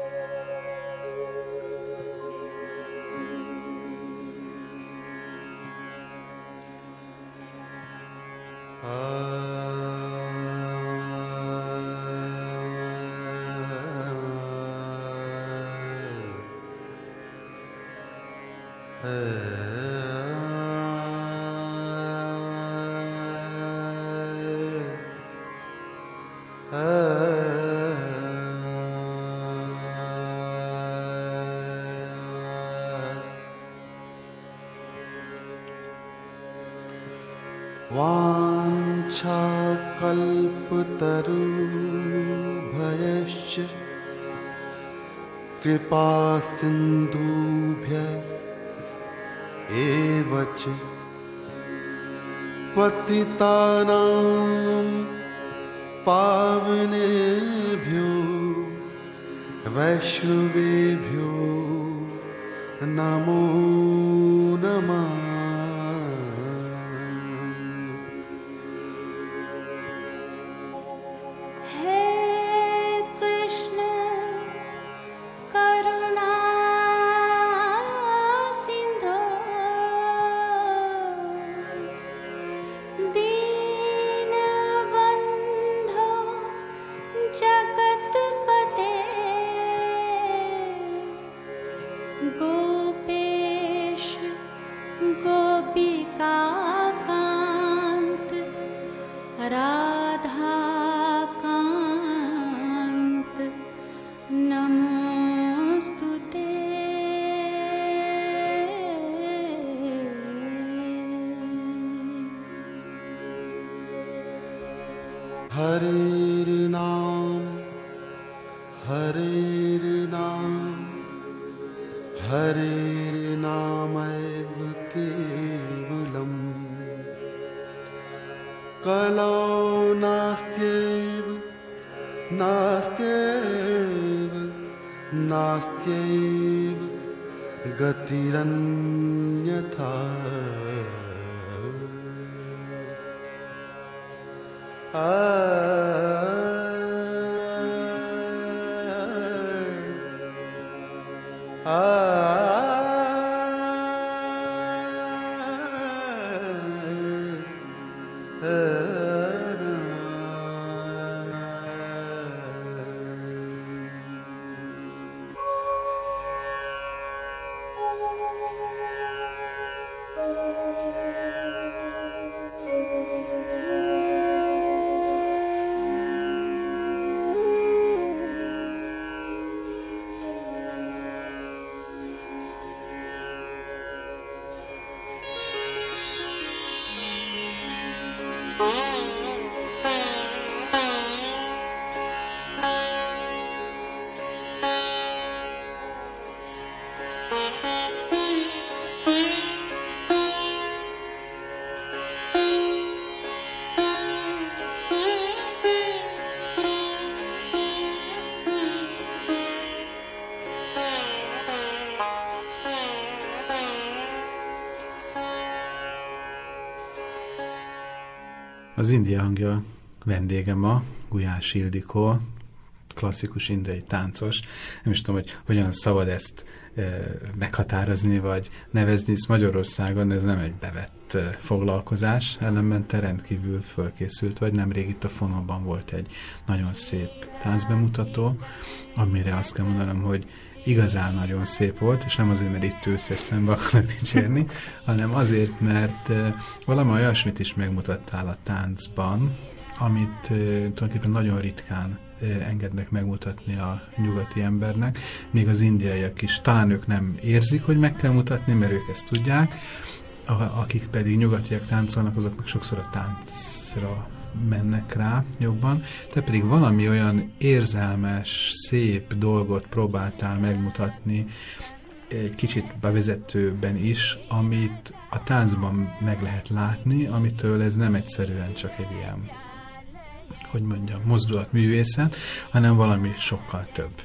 वाञ्छाकल्पतरुभ्यश्च कृपा सिन्धुभ्य एव च पतितानां पावनेभ्यो वैष्णवेभ्यो नमो नमः। हरेर्नामैव केवलम् कलौ नास्त्यैव गतिरन्यथा। Az India hangja vendége ma, Gulyás Ildikó, klasszikus indiai táncos. Nem is tudom, hogy hogyan szabad ezt meghatározni, vagy nevezni. Ez Magyarországon ez nem egy bevett foglalkozás, ellenben te rendkívül fölkészült vagy. Nemrég itt a Fonóban volt egy nagyon szép táncbemutató, amire azt kell mondanom, hogy igazán nagyon szép volt, és nem azért, mert itt ülsz és szembe akarnak dicsérni, hanem azért, mert valami olyasmit is megmutattál a táncban, amit tulajdonképpen nagyon ritkán engednek megmutatni a nyugati embernek, még az indiaiak is. Talán ők nem érzik, hogy meg kell mutatni, mert ők ezt tudják, akik pedig nyugatiak táncolnak, azok meg sokszor a táncra mennek rá jobban. Te pedig valami olyan érzelmes, szép dolgot próbáltál megmutatni, egy kicsit bevezetőben is, amit a táncban meg lehet látni, amitől ez nem egyszerűen csak egy ilyen, hogy mondjam, mozdulatművészet, hanem valami sokkal több.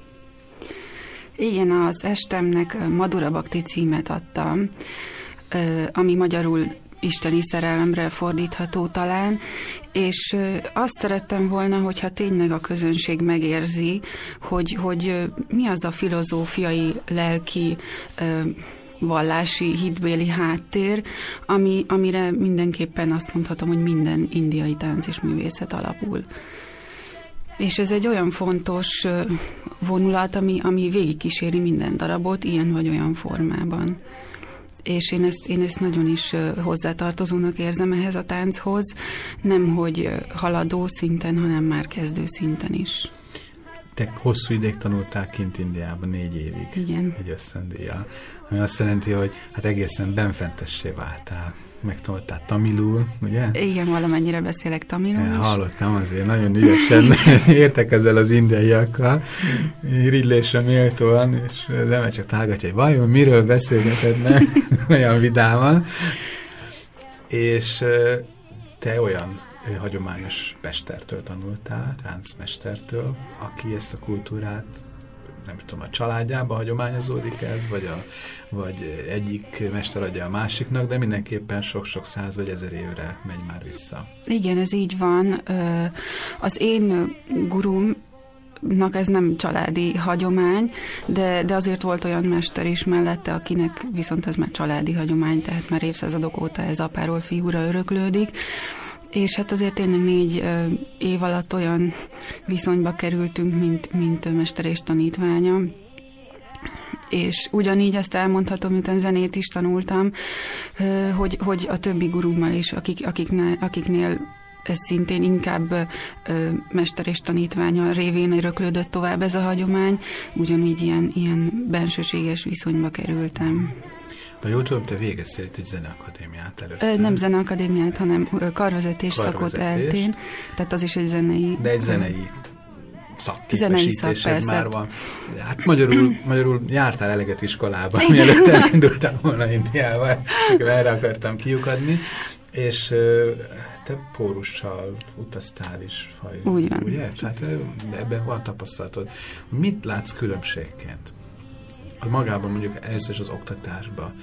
Igen, az estemnek Madhura Bhakti címet adtam, ami magyarul isteni szerelemre fordítható talán, és azt szerettem volna, hogyha tényleg a közönség megérzi, hogy mi az a filozófiai, lelki, vallási, hitbéli háttér, amire mindenképpen azt mondhatom, hogy minden indiai tánc és művészet alapul. És ez egy olyan fontos vonulat, ami végigkíséri minden darabot, ilyen vagy olyan formában. És én ezt nagyon is hozzátartozónak érzem ehhez a tánchoz, nem hogy haladó szinten, hanem már kezdő szinten is. Te hosszú ideig tanultál kint Indiában, 4 évig. Igen. Egy ösztöndíjjal. Ami azt jelenti, hogy hát egészen benfentessé váltál. Megtanultál tamilul, ugye? Igen, valamennyire beszélek tamilul is. Hallottam, azért nagyon ügyesen értek ezzel az indiaiakkal. Irigylésre méltóan, és az ember csak tágatja, hogy vajon miről beszélgetednek olyan vidáman. És te olyan hagyományos mestertől tanultál, táncmestertől, aki ezt a kultúrát, nem tudom, a családjában hagyományozódik ez, vagy egyik mester adja a másiknak, de mindenképpen sok-sok 100 vagy 1000 évre megy már vissza. Igen, ez így van. Az én gurumnak ez nem családi hagyomány, de azért volt olyan mester is mellette, akinek viszont ez már családi hagyomány, tehát már évszázadok óta ez apáról fiúra öröklődik. És hát azért tényleg 4 év alatt olyan viszonyba kerültünk, mint mester és tanítványa. És ugyanígy ezt elmondhatom, miután zenét is tanultam, hogy a többi gurummal is, akiknél ez szintén inkább mester és tanítványa révén öröklődött tovább ez a hagyomány, ugyanígy ilyen bensőséges viszonyba kerültem. Ha jól tudom, te végeztél itt egy zeneakadémiát előtt. Nem zeneakadémiát, hanem karvezetés szakot eltén. Tehát az is egy zenei... De egy zenei szakképesítésed már van. Hát magyarul jártál eleget iskolában, mielőtt elindultam volna Indiába, erre akartam kiukadni, és te pórussal utaztál is. Úgy van. Ugye? Hát ebben van tapasztalatod. Mit látsz különbségként? Magában mondjuk először is az oktatásban.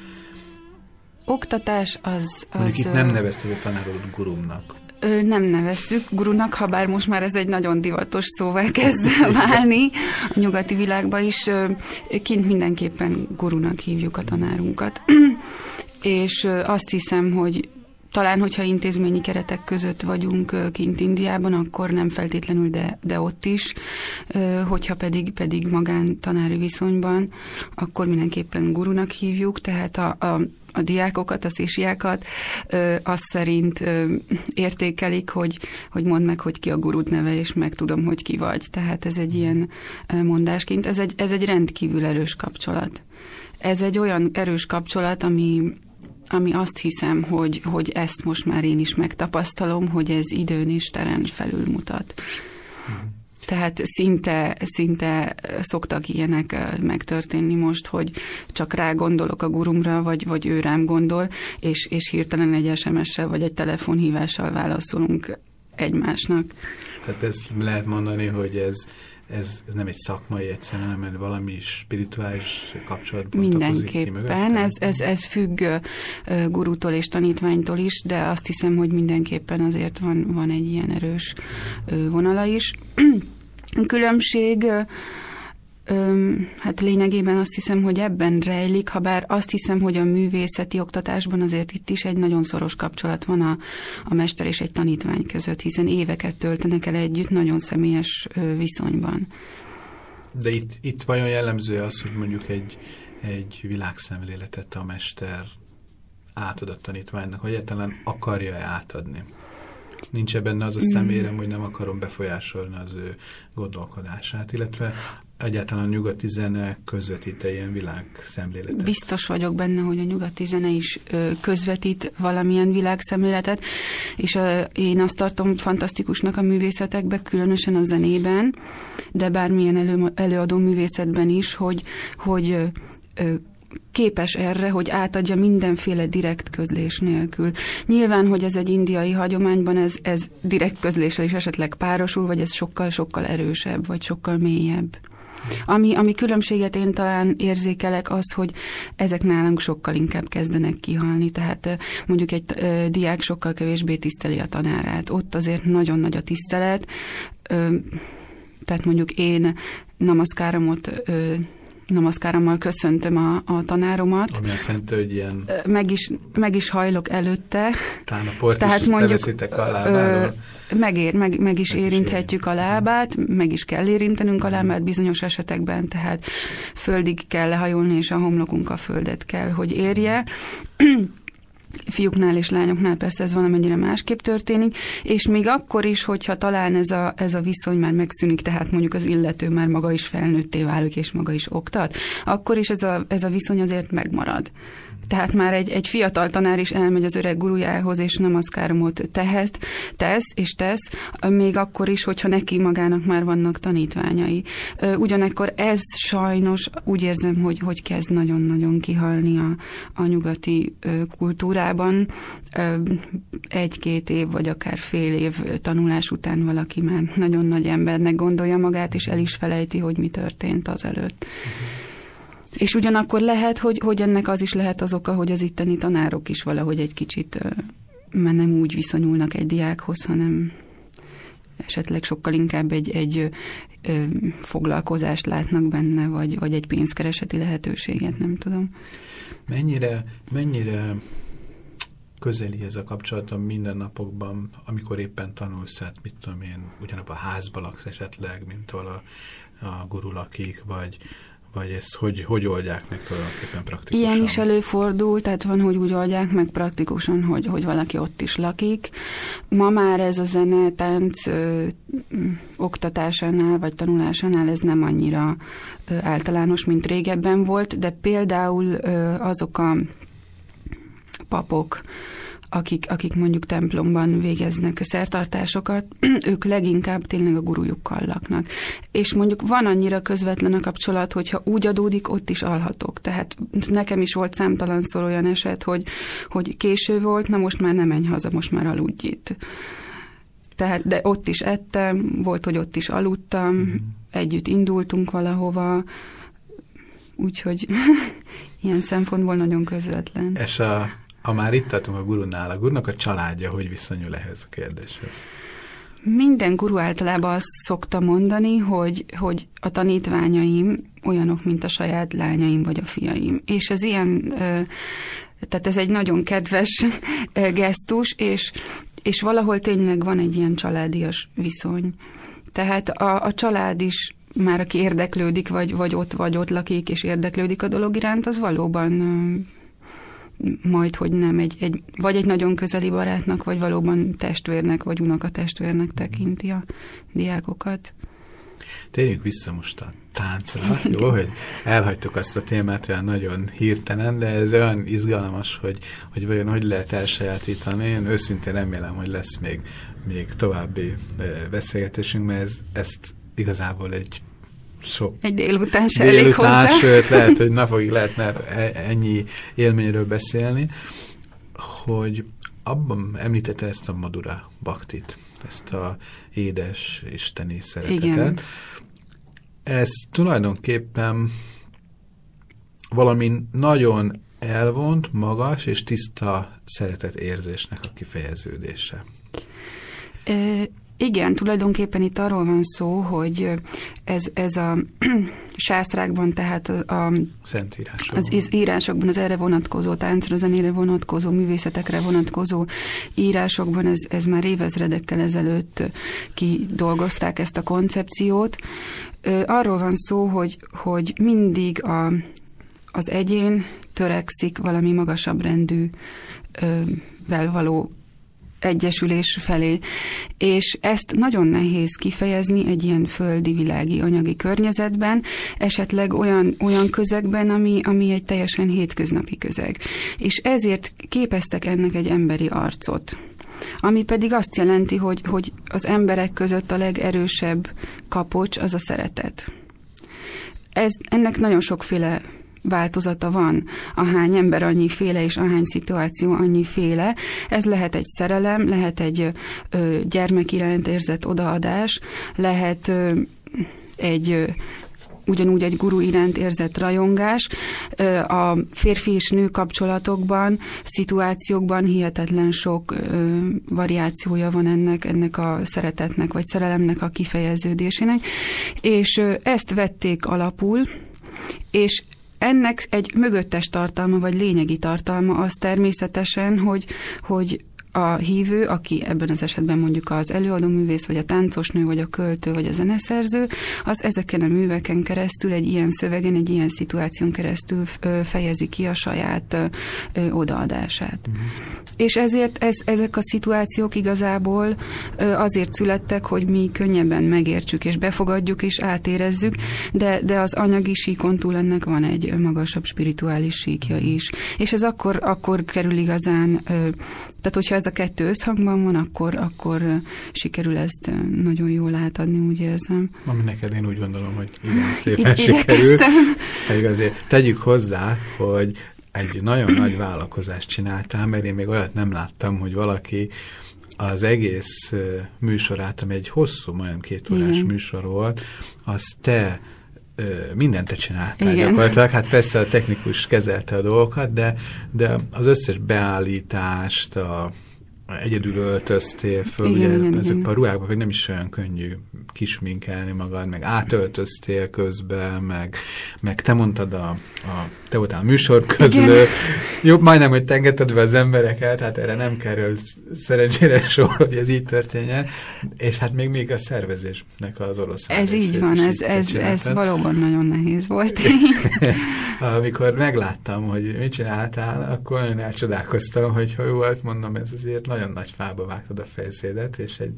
Oktatás az... Mondjuk itt nem nevezted a tanárodat gurumnak. Nem nevezzük gurunak, ha bár most már ez egy nagyon divatos szóval kezd válni a nyugati világban is. Kint mindenképpen gurunak hívjuk a tanárunkat. És azt hiszem, hogy talán, hogyha intézményi keretek között vagyunk kint Indiában, akkor nem feltétlenül, de ott is. Hogyha pedig magántanári viszonyban, akkor mindenképpen gurunak hívjuk, tehát a diákokat, a szésiákat azt szerint értékelik, hogy mondd meg, hogy ki a gurud neve, és megtudom, hogy ki vagy. Tehát ez egy ilyen mondásként, ez egy rendkívül erős kapcsolat. Ez egy olyan erős kapcsolat, ami azt hiszem, hogy ezt most már én is megtapasztalom, hogy ez időn és teren felülmutat. Tehát szinte szoktak ilyenek megtörténni most, hogy csak rá gondolok a gurumra, vagy ő rám gondol, és hirtelen egy SMS-sel vagy egy telefonhívással válaszolunk egymásnak. Tehát ezt lehet mondani, hogy ez nem egy szakmai egyszerűen, hanem valami spirituális kapcsolatban mindenképpen. Ez függ gurútól és tanítványtól is, de azt hiszem, hogy mindenképpen azért van egy ilyen erős vonala is. Különbség, hát lényegében azt hiszem, hogy ebben rejlik, habár azt hiszem, hogy a művészeti oktatásban azért itt is egy nagyon szoros kapcsolat van a mester és egy tanítvány között, hiszen éveket töltenek el együtt nagyon személyes viszonyban. De itt vajon jellemző az, hogy mondjuk egy világszemléletet a mester átad a tanítványnak, hogy egyáltalán akarja-e átadni? Nincs benne az a szemérem, hogy nem akarom befolyásolni az ő gondolkodását, illetve egyáltalán a nyugati zene közvetít ilyen világszemléletet. Biztos vagyok benne, hogy a nyugati zene is közvetít valamilyen világszemléletet, és én azt tartom fantasztikusnak a művészetekben, különösen a zenében, de bármilyen előadó művészetben is, hogy képes erre, hogy átadja mindenféle direkt közlés nélkül. Nyilván, hogy ez egy indiai hagyományban, ez direkt közléssel is esetleg párosul, vagy ez sokkal-sokkal erősebb, vagy sokkal mélyebb. Ami különbséget én talán érzékelek az, hogy ezek nálunk sokkal inkább kezdenek kihalni, tehát mondjuk egy diák sokkal kevésbé tiszteli a tanárát. Ott azért nagyon nagy a tisztelet, tehát mondjuk én namaszkárommal köszöntöm a tanáromat. Ami azt jelenti, hogy ilyen... Meg is hajlok előtte. Talán a port tehát is mondjuk, leveszitek a lábáról. Meg is érinthetjük a lábát, meg is kell érintenünk a lábát bizonyos esetekben, tehát földig kell lehajolni, és a homlokunk a földet kell, hogy érje. Fiúknál és lányoknál persze ez valamennyire másképp történik, és még akkor is, hogyha talán ez a viszony már megszűnik, tehát mondjuk az illető már maga is felnőtté válik, és maga is oktat, akkor is ez a viszony azért megmarad. Tehát már egy fiatal tanár is elmegy az öreg gurujához, és namaszkáromot tesz, még akkor is, hogyha neki magának már vannak tanítványai. Ugyanakkor ez sajnos úgy érzem, hogy kezd nagyon-nagyon kihalni a nyugati kultúrában. 1-2 év, vagy akár fél év tanulás után valaki már nagyon nagy embernek gondolja magát, és el is felejti, hogy mi történt azelőtt. És ugyanakkor lehet, hogy ennek az is lehet az oka, hogy az itteni tanárok is valahogy egy kicsit már nem úgy viszonyulnak egy diákhoz, hanem esetleg sokkal inkább egy foglalkozást látnak benne, vagy egy pénzkereseti lehetőséget, nem tudom. Mennyire közeli ez a kapcsolat a mindennapokban, amikor éppen tanulsz, hát mit tudom én, ugyanabban a házban laksz esetleg, mint ahol a guru lakik, vagy ezt hogy oldják meg tulajdonképpen praktikusan? Ilyen is előfordul, tehát van, hogy úgy oldják meg praktikusan, hogy valaki ott is lakik. Ma már ez a zene, tánc oktatásánál, vagy tanulásánál ez nem annyira általános, mint régebben volt, de például azok a papok, akik mondjuk templomban végeznek szertartásokat, ők leginkább tényleg a gurujukkal laknak. És mondjuk van annyira közvetlen a kapcsolat, hogyha úgy adódik, ott is alhatok. Tehát nekem is volt számtalanszor olyan eset, hogy késő volt, na most már nem menj haza, most már aludj itt. Tehát, de ott is ettem, volt, hogy ott is aludtam, együtt indultunk valahova, úgyhogy ilyen szempontból nagyon közvetlen. És ha már itt tartunk a gurunál, a gurunak a családja hogy viszonyul ehhez a kérdéshez? Minden guru általában azt szokta mondani, hogy a tanítványaim olyanok, mint a saját lányaim vagy a fiaim. És ez ilyen, tehát ez egy nagyon kedves gesztus, és valahol tényleg van egy ilyen családias viszony. Tehát a család is már, aki érdeklődik, vagy ott lakik, és érdeklődik a dolog iránt, az valóban majd, hogy nem vagy egy nagyon közeli barátnak, vagy valóban testvérnek, vagy unokatestvérnek tekinti a diákokat. Térjünk vissza most a táncra. Jó, hogy elhagytuk azt a témát olyan nagyon hirtelen, de ez olyan izgalmas, hogy vajon hogy lehet elsajátítani. Én őszintén remélem, hogy lesz még további beszélgetésünk, mert ezt igazából egy délután se elég hozzá. Sőt, lehet, hogy napokig lehetne ennyi élményről beszélni, hogy abban említette ezt a Madhura Bhaktit, ezt a édes isteni szeretetet. Igen. Ez tulajdonképpen valami nagyon elvont, magas és tiszta szeretetérzésnek a kifejeződése. Igen, tulajdonképpen itt arról van szó, hogy ez a sásztrákban, tehát az írásokban, az erre vonatkozó táncra, zenére vonatkozó, művészetekre vonatkozó írásokban, ez már évezredekkel ezelőtt kidolgozták ezt a koncepciót. Arról van szó, hogy mindig az egyén törekszik valami magasabb rendűvel való egyesülés felé, és ezt nagyon nehéz kifejezni egy ilyen földi, világi, anyagi környezetben, esetleg olyan közegben, ami egy teljesen hétköznapi közeg. És ezért képeztek ennek egy emberi arcot, ami pedig azt jelenti, hogy az emberek között a legerősebb kapocs az a szeretet. Ennek nagyon sokféle változata van. Ahány ember annyiféle, és ahány szituáció annyiféle. Ez lehet egy szerelem, lehet egy gyermek iránt érzett odaadás, lehet egy ugyanúgy egy guru iránt érzett rajongás. A férfi és nő kapcsolatokban, szituációkban hihetetlen sok variációja van ennek a szeretetnek, vagy szerelemnek a kifejeződésének, és ezt vették alapul, és ennek egy mögöttes tartalma, vagy lényegi tartalma az természetesen, hogy a hívő, aki ebben az esetben mondjuk az előadóművész, vagy a táncosnő, vagy a költő, vagy a zeneszerző, az ezeken a műveken keresztül, egy ilyen szövegen, egy ilyen szituáción keresztül fejezi ki a saját odaadását. És ezért ezek a szituációk igazából azért születtek, hogy mi könnyebben megértsük, és befogadjuk, és átérezzük, de az anyagi síkon túl ennek van egy magasabb spirituális síkja is. És ez akkor kerül igazán, tehát hogyha ez a kettő összhangban van, akkor sikerül ezt nagyon jól átadni, úgy érzem. Ami neked én úgy gondolom, hogy igen, szépen sikerült. Pedig azért tegyük hozzá, hogy egy nagyon nagy vállalkozást csináltál, mert én még olyat nem láttam, hogy valaki az egész műsorát, ami egy hosszú, majdnem 2 órás műsor volt, azt te mindent te csináltál gyakorlatilag. Hát persze a technikus kezelte a dolgokat, de az összes beállítást, egyedül öltöztél föl, ugye ezek a ruhákban, hogy nem is olyan könnyű kisminkelni magad, meg átöltöztél közben, meg te mondtad, te voltál a műsorközlő. Jobb majdnem, hogy te engedted be az embereket, hát erre nem kerül szerencsére sor, hogy ez így történjen, és hát még a szervezésnek az orosz. Ez így van, ez valóban nagyon nehéz volt. Amikor megláttam, hogy mit csináltál, akkor nagyon elcsodálkoztam, hogy jó volt, mondom, ez azért nagyon nagy fába vágtad a fejszédet,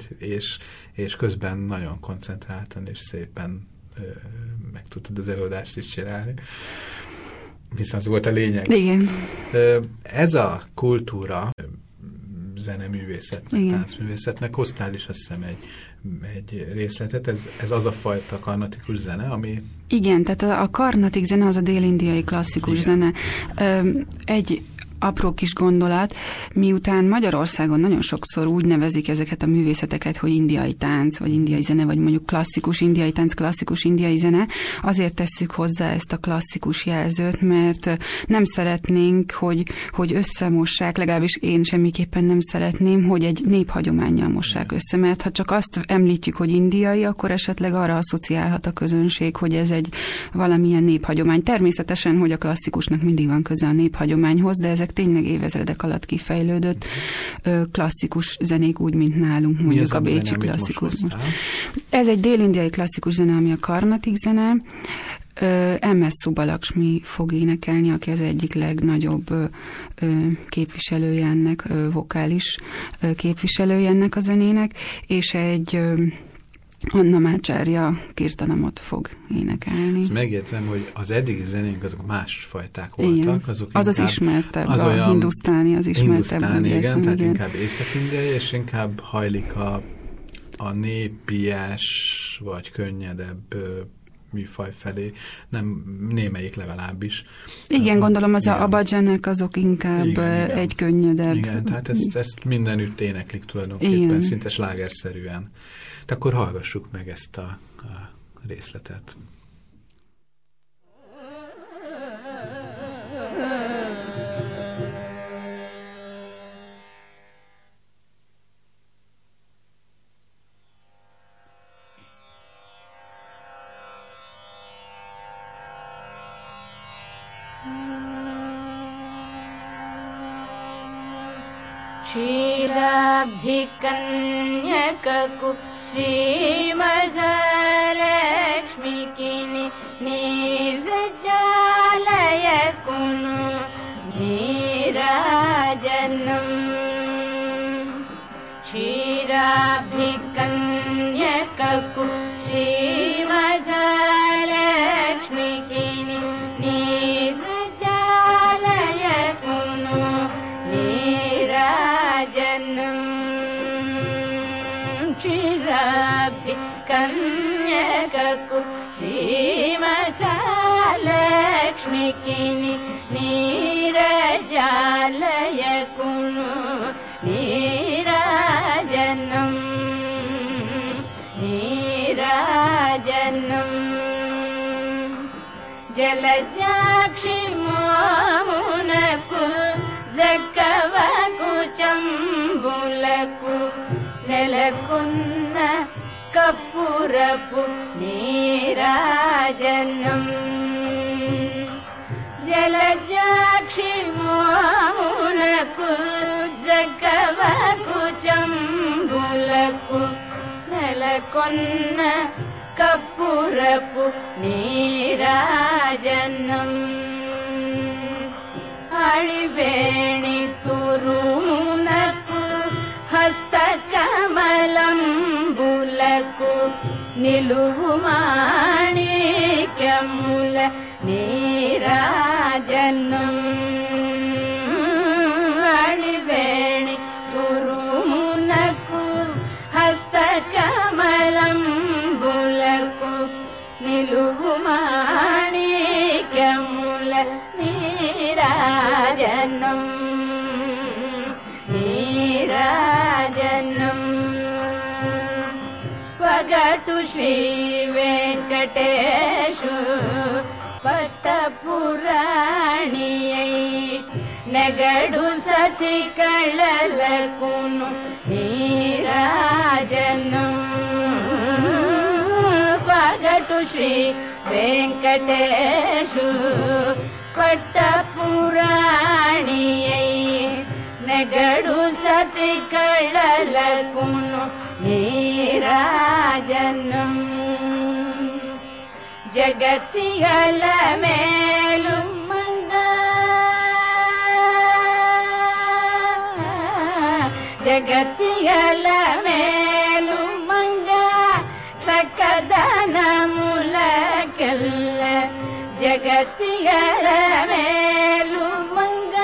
és közben nagyon koncentráltan és szépen meg tudtad az előadást is csinálni. Hiszen az volt a lényeg. Igen. Ez a kultúra zeneművészetnek, táncművészetnek hoztál is azt hiszem egy részletet. Ez az a fajta karnatikus zene, ami... Igen, tehát a karnatik zene az a dél-indiai klasszikus zene. Egy apró kis gondolat, miután Magyarországon nagyon sokszor úgy nevezik ezeket a művészeteket, hogy indiai tánc, vagy indiai zene, vagy mondjuk klasszikus indiai tánc, klasszikus indiai zene, azért tesszük hozzá ezt a klasszikus jelzőt, mert nem szeretnénk, hogy összemossák, legalábbis én semmiképpen nem szeretném, hogy egy néphagyománnyal mossák össze, mert ha csak azt említjük, hogy indiai, akkor esetleg arra asszociálhat a közönség, hogy ez egy valamilyen néphagyomány. Természetesen, hogy a klasszikusnak mindig van köze a néphagyományhoz, de ezek tényleg évezredek alatt kifejlődött klasszikus zenék, úgy, mint nálunk, mondjuk a bécsi klasszikus. Ez egy dél-indiai klasszikus zene, ami a karnatik zene. MS Subbalaxmi fog énekelni, aki az egyik legnagyobb képviselője ennek, vokális képviselője ennek a zenének, és egy Annamácsárja Kirtanamot fog énekelni. Ezt megjegyzem, hogy az eddigi zenénk azok más fajták voltak. Igen. Az ismertebb, az a hindusztáni az ismertebb. Igen, tehát inkább észak-indiai, és inkább hajlik a népies, vagy könnyedebb műfaj felé, nem némelyik legalábbis. Igen, gondolom az a badzsanek azok inkább igen. egy könnyedebb. Igen, tehát ezt mindenütt éneklik tulajdonképpen, igen. Szinte slágerszerűen. De akkor hallgassuk meg ezt a részletet. क्षीराब्धिकन्यककु श्रीमहालक्ष्मीकिनि निर्व्रजालय कुनु नीराजनम् क्षीराब्धिकन्यककु श्रीमहालक्ष्मीकिनि निर्व्रजालय कुनु क्षीराब्धिकन्यककु श्रीमहालक्ष्मीकिनि नीरजालय कुनु नीराजनम् జలజాక్షి మోమునకు జక్కవకు చంబులకు నెలకొన్న కప్పురపు నీరాజనం జలజాక్షి మోమునకు జక్కవకు చంబులకు నెలకొన్న కప్పురపు నీరాజనం అళివేణి తురుమునకు హస్తకమలంబులకు నిలువు మాణిక్యముల నీరాజనం అళివేణి తురుమునకు హస్తకమలంబులకు నిలువు మాణిక్యముల నీరాజనం నీరాజనం పగటు శ్రీ వెంకటేశు పట్టపురాణియై నెగడు సతి కళలకును నీరాజనం పగటు శ్రీ వెంకటేశు పట్టపురాణియై నెగడు సతి కళలకును నీరాజనం జగతిగల మేలు జగతిగల మేలు మంగ చక్కదనములకెల్ల జగతిగల మేలు మంగ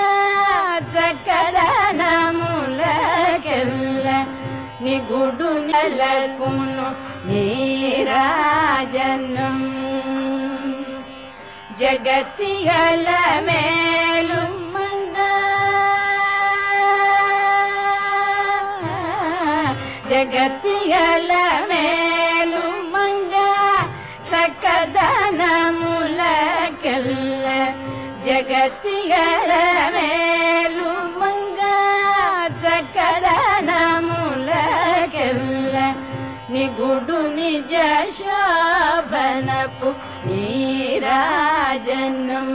చక్కదనములకెల్ల నిగుడు నెలకును నీరాజనం జగతిగల మేలు మంగ జగతిగల మేలు మంగ చక్కదనములకెల్ల జగతిగల మేలు మంగ చక్కదనములకెల్ల నిగుడు నిజ శోభనపు నీరాజనం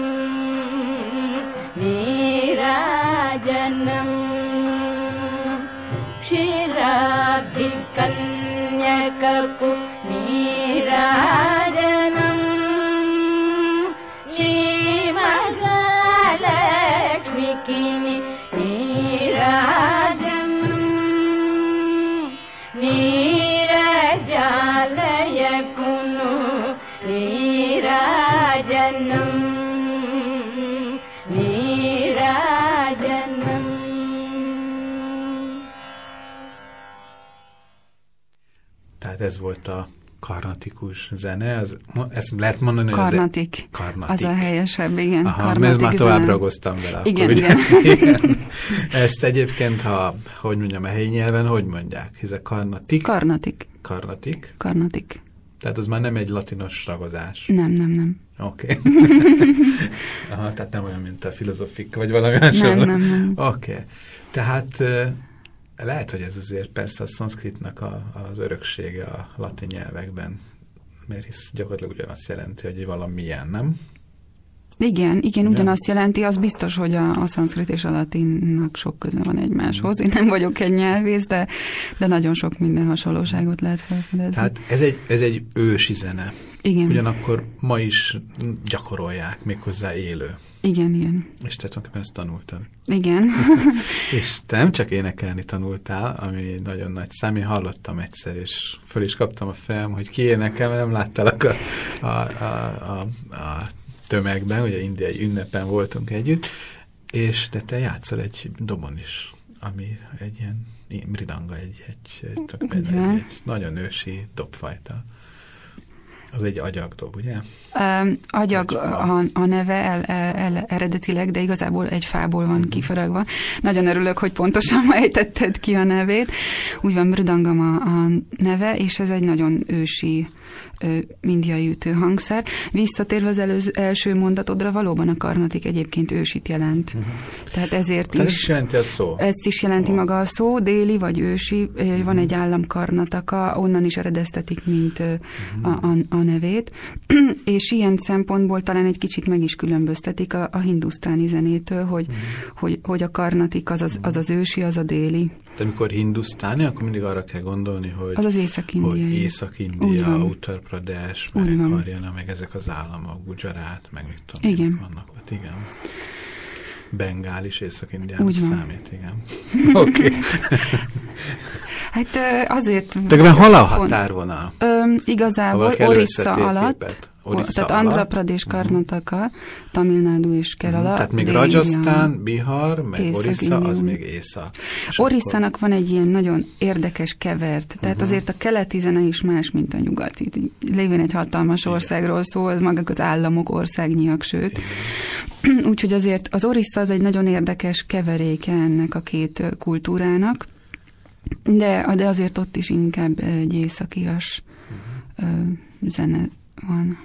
నీరాజనం క్షీరాబ్ధి కన్యకకు నీరాజనం శ్రీమహాలక్ష్మికి నీరాజనం నీరజాలయకును నీరాజనం నీరాజనం. Tehát ez volt a karnatikus zene, ezt lehet mondani, hogy Karnatik. Az a helyesebb, igen. Aha, mert már tovább ragoztam vele. Igen, akkor, igen. Igen. Ezt egyébként, hogy mondjam, a helyi nyelven, hogy mondják? Hisz a karnatik? Karnatik. Karnatik? Karnatik. Tehát az már nem egy latinos ragozás. Nem. Oké. Okay. Aha, tehát nem olyan, mint a filozofik, vagy valami hasonló. Nem. Oké. Okay. Tehát lehet, hogy ez azért persze a szanszkritnak az öröksége a latin nyelvekben, mert hisz gyakorlatilag ugyanazt jelenti, hogy valamilyen, nem? Igen, ugyanazt jelenti, az biztos, hogy a szanszkrit és a latinnak sok köze van egymáshoz. Én nem vagyok egy nyelvész, de nagyon sok minden hasonlóságot lehet felfedezni. Tehát ez egy ősi zene. Igen. Ugyanakkor ma is gyakorolják, méghozzá élő. Igen. És te tulajdonképpen ezt tanultad. Igen. És te nem csak énekelni tanultál, ami nagyon nagy szám, én hallottam egyszer, és föl is kaptam a fejem, hogy ki énekel, mert nem láttálak a tömegben, ugye indiai ünnepen voltunk együtt, de te játszol egy dobon is, ami egy ilyen mridanga, egy nagyon ősi dobfajta. Az egy agyagdob, ugye? Agyag a neve eredetileg, de igazából egy fából van kifaragva. Nagyon örülök, hogy pontosan ejtetted ki a nevét. Úgy van, mridangam a neve, és ez egy nagyon ősi indiai ütőhangszer. Visszatérve az első mondatodra, valóban a Karnatik egyébként ősit jelent. Tehát ezért Ez is... is jelenti a szó? Ezt is jelenti maga a szó, déli vagy ősi, van egy állam Karnataka, onnan is eredeztetik, mint a nevét, és ilyen szempontból talán egy kicsit meg is különböztetik a hindusztáni zenétől, hogy a Karnatik az ősi, az a déli. De amikor hindusztáni, akkor mindig arra kell gondolni, hogy az észak-indiai. Hogy Észak-India, Uttar Pradesh, meg Haryana, meg ezek az államok, Gujarat, meg mit tudom, igen. Vannak. Hát igen. Bengál is Észak-Indiának számít, igen. Oké. Hát azért... De hol a határvonal? Igazából Orissa alatt, tehát Andhra Pradesh, Karnataka, Tamil Nadu és Kerala. Tehát még Rajasztán, Bihar, meg Orissa, az még észak. Orisszának van egy ilyen nagyon érdekes kevert, tehát azért a keleti zene is más, mint a nyugati. Lévén egy hatalmas országról szól, maguk az államok országnyiak, sőt. Úgyhogy azért az Orissa az egy nagyon érdekes keveréke ennek a két kultúrának, de azért ott is inkább egy északias zene van.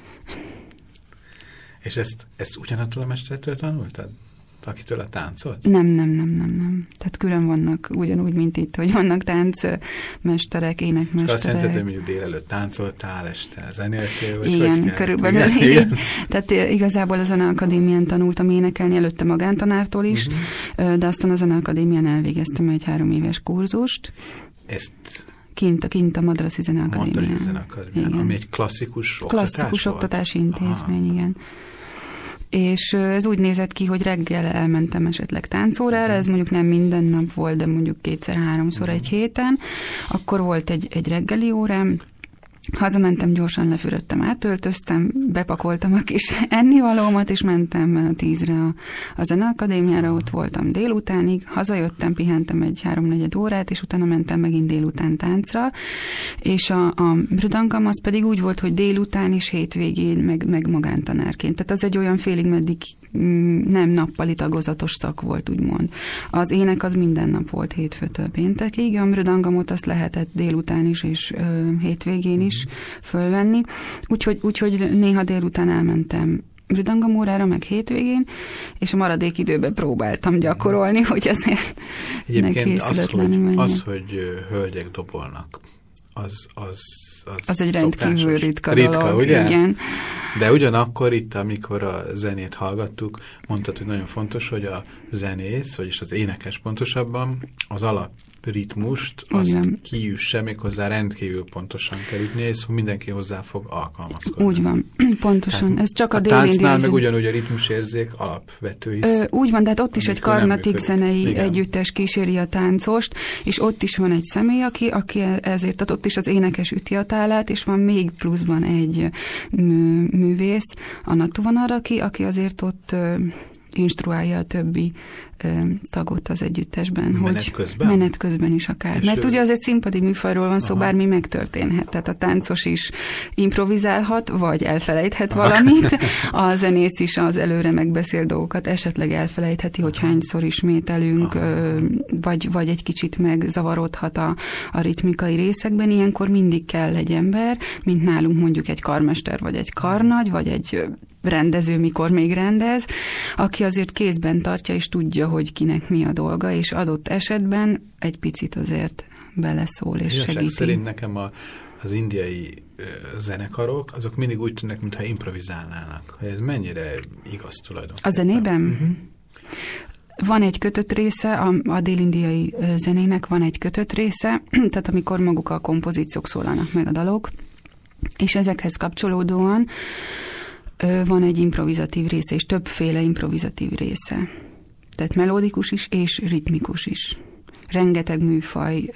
És ezt ugyanattól a mestertől tanultad? Akitől a táncot? Nem. Tehát külön vannak, ugyanúgy, mint itt, hogy vannak táncmesterek, énekmesterek. Azt jelenti, hogy mondjuk délelőtt táncoltál, este zenéltél, vagy igen, körülbelül így. Tehát igazából a Zeneakadémián tanultam énekelni, előtte magántanártól is, de aztán a Zeneakadémián elvégeztem egy 3 éves kurzust. Ezt Kint a Madraszi Zeneakadémián. Ami egy klasszikus oktatási intézmény, igen. És ez úgy nézett ki, hogy reggel elmentem esetleg táncórára, ez mondjuk nem minden nap volt, de mondjuk 2-3-szor egy héten. Akkor volt egy reggeli órám, hazamentem, gyorsan lefürödtem, átöltöztem, bepakoltam a kis ennivalómat, és mentem 10-re a Zeneakadémiára, ott voltam délutánig, hazajöttem, pihentem egy 3-4 órát, és utána mentem megint délután táncra, és a mridangam az pedig úgy volt, hogy délután és hétvégén, meg magántanárként. Tehát az egy olyan félig meddig nem nappali tagozatos szak volt, úgymond. Az ének az minden nap volt hétfőtől péntekig, a mridangamot azt lehetett délután is, és hétvégén is fölvenni. Úgyhogy néha délután elmentem mridangam órára, meg hétvégén, és a maradék időben próbáltam gyakorolni, hogy azért ne készületlenül menjek. Az, hogy hölgyek dobolnak, az egy rendkívül ritka dolog, ugye? Igen. De ugyanakkor itt, amikor a zenét hallgattuk, mondtad, hogy nagyon fontos, hogy a zenész, vagyis az énekes pontosabban, az alapritmust azt kiüsse, méghozzá rendkívül pontosan kell ütni, és mindenki hozzá fog alkalmazkodni. Úgy van, pontosan. Tehát ez csak a táncnál meg ugyanúgy a ritmusérzék alapvető hisz. Úgy van, de hát ott is egy karnatik zenei együttes kíséri a táncost, és ott is van egy személy, aki ezért, tehát ott is az énekes üti a tálát, és van még pluszban egy művész, Anna Tuvanar, aki azért ott instruálja a többi tagot az együttesben. Menet közben is akár. Mert ugye azért színpadi műfajról van szó, bármi megtörténhet. Tehát a táncos is improvizálhat, vagy elfelejthet valamit. A zenész is az előre megbeszélt dolgokat esetleg elfelejtheti, hogy hányszor ismételünk, vagy egy kicsit megzavarodhat a ritmikai részekben. Ilyenkor mindig kell egy ember, mint nálunk mondjuk egy karmester, vagy egy karnagy, vagy egy rendező, mikor még rendez, aki azért kézben tartja, és tudja, hogy kinek mi a dolga, és adott esetben egy picit azért beleszól, és segíti. Szerint nekem az indiai zenekarok, azok mindig úgy tűnnek, mintha improvizálnának. Hogy ez mennyire igaz tulajdonképpen? A zenében? Van egy kötött része, a dél-indiai zenének van egy kötött része, tehát amikor maguk a kompozíciók szólalnak meg a dalok, és ezekhez kapcsolódóan van egy improvizatív része, és többféle improvizatív része. Tehát melódikus is, és ritmikus is. Rengeteg műfaj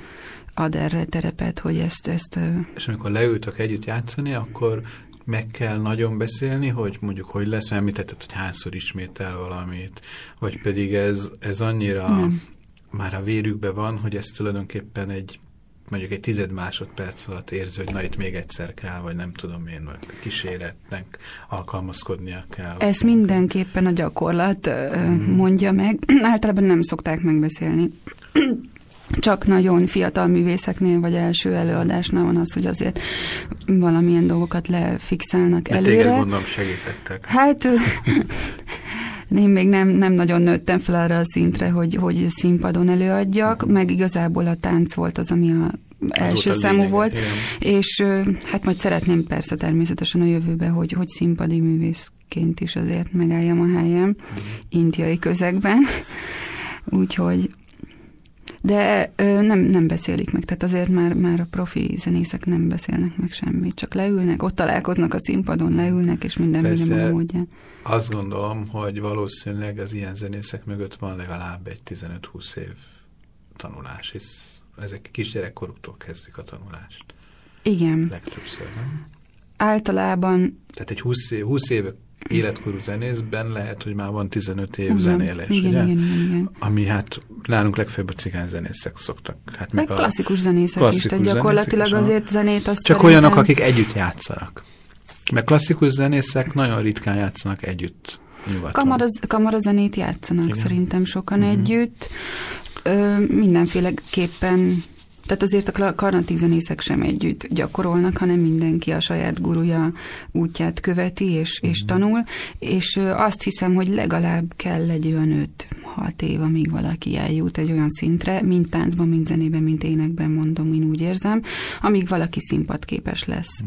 ad erre terepet, hogy ezt... És amikor leültök együtt játszani, akkor meg kell nagyon beszélni, hogy mondjuk hogy lesz, mert említetted, hogy hányszor ismétel valamit, vagy pedig ez annyira már a vérükben van, hogy ez tulajdonképpen mondjuk egy 10 másodperc alatt érzi, hogy na itt még egyszer kell, vagy nem tudom én, vagy kíséretnek alkalmazkodnia kell. Ez mindenképpen a gyakorlat mondja meg. Általában nem szokták megbeszélni. csak nagyon fiatal művészeknél, vagy első előadásnál van az, hogy azért valamilyen dolgokat lefixálnak előre. Téged gondolom segítettek. Hát én még nem nagyon nőttem fel arra a szintre, hogy színpadon előadjak, meg igazából a tánc volt az, ami első számú volt, igen. És hát majd szeretném persze természetesen a jövőben, hogy színpadi művészként is azért megálljam a helyem indiai közegben. Úgyhogy de nem beszélik meg, tehát azért már a profi zenészek nem beszélnek meg semmit, csak leülnek, ott találkoznak a színpadon, leülnek, és minden maga módján. Azt gondolom, hogy valószínűleg az ilyen zenészek mögött van legalább egy 15-20 év tanulás, hisz ezek kisgyerekkoruktól kezdik a tanulást. Igen. Legtöbbször, nem? Általában... Tehát egy 20 év életkorú zenészben lehet, hogy már van 15 év zenélés, ugye? Igen. Ami hát nálunk legfeljebb a cigányzenészek szoktak. Hát meg klasszikus zenészek is, tehát gyakorlatilag is, azért zenét azt csak szerintem... olyanok, akik együtt játszanak. Mert klasszikus zenészek nagyon ritkán játszanak együtt nyugaton. Kamarazenét játszanak, igen. Szerintem sokan együtt. Mindenféleképpen, tehát azért a karnatik zenészek sem együtt gyakorolnak, hanem mindenki a saját guruja útját követi és tanul, és azt hiszem, hogy legalább kell egy olyan 5-6 év, amíg valaki eljut egy olyan szintre, mind táncban, mind zenében, mind énekben, mondom, én úgy érzem, amíg valaki színpadképes lesz.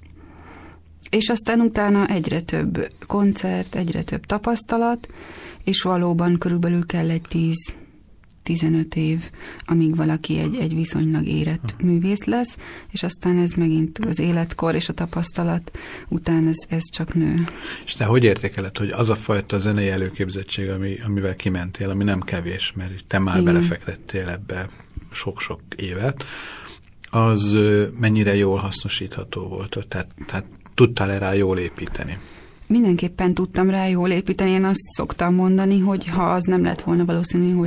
És aztán utána egyre több koncert, egyre több tapasztalat, és valóban körülbelül kell egy 10-15 év, amíg valaki egy viszonylag érett művész lesz, és aztán ez megint az életkor és a tapasztalat után ez csak nő. És te hogy értékeled, hogy az a fajta zenei előképzettség, amivel kimentél, ami nem kevés, mert te már belefektettél ebbe sok-sok évet, az mennyire jól hasznosítható volt? Tehát tudtál-e rá jól építeni? Mindenképpen tudtam rá jól építeni. Én azt szoktam mondani, hogy ha az nem lett volna valószínű, hogy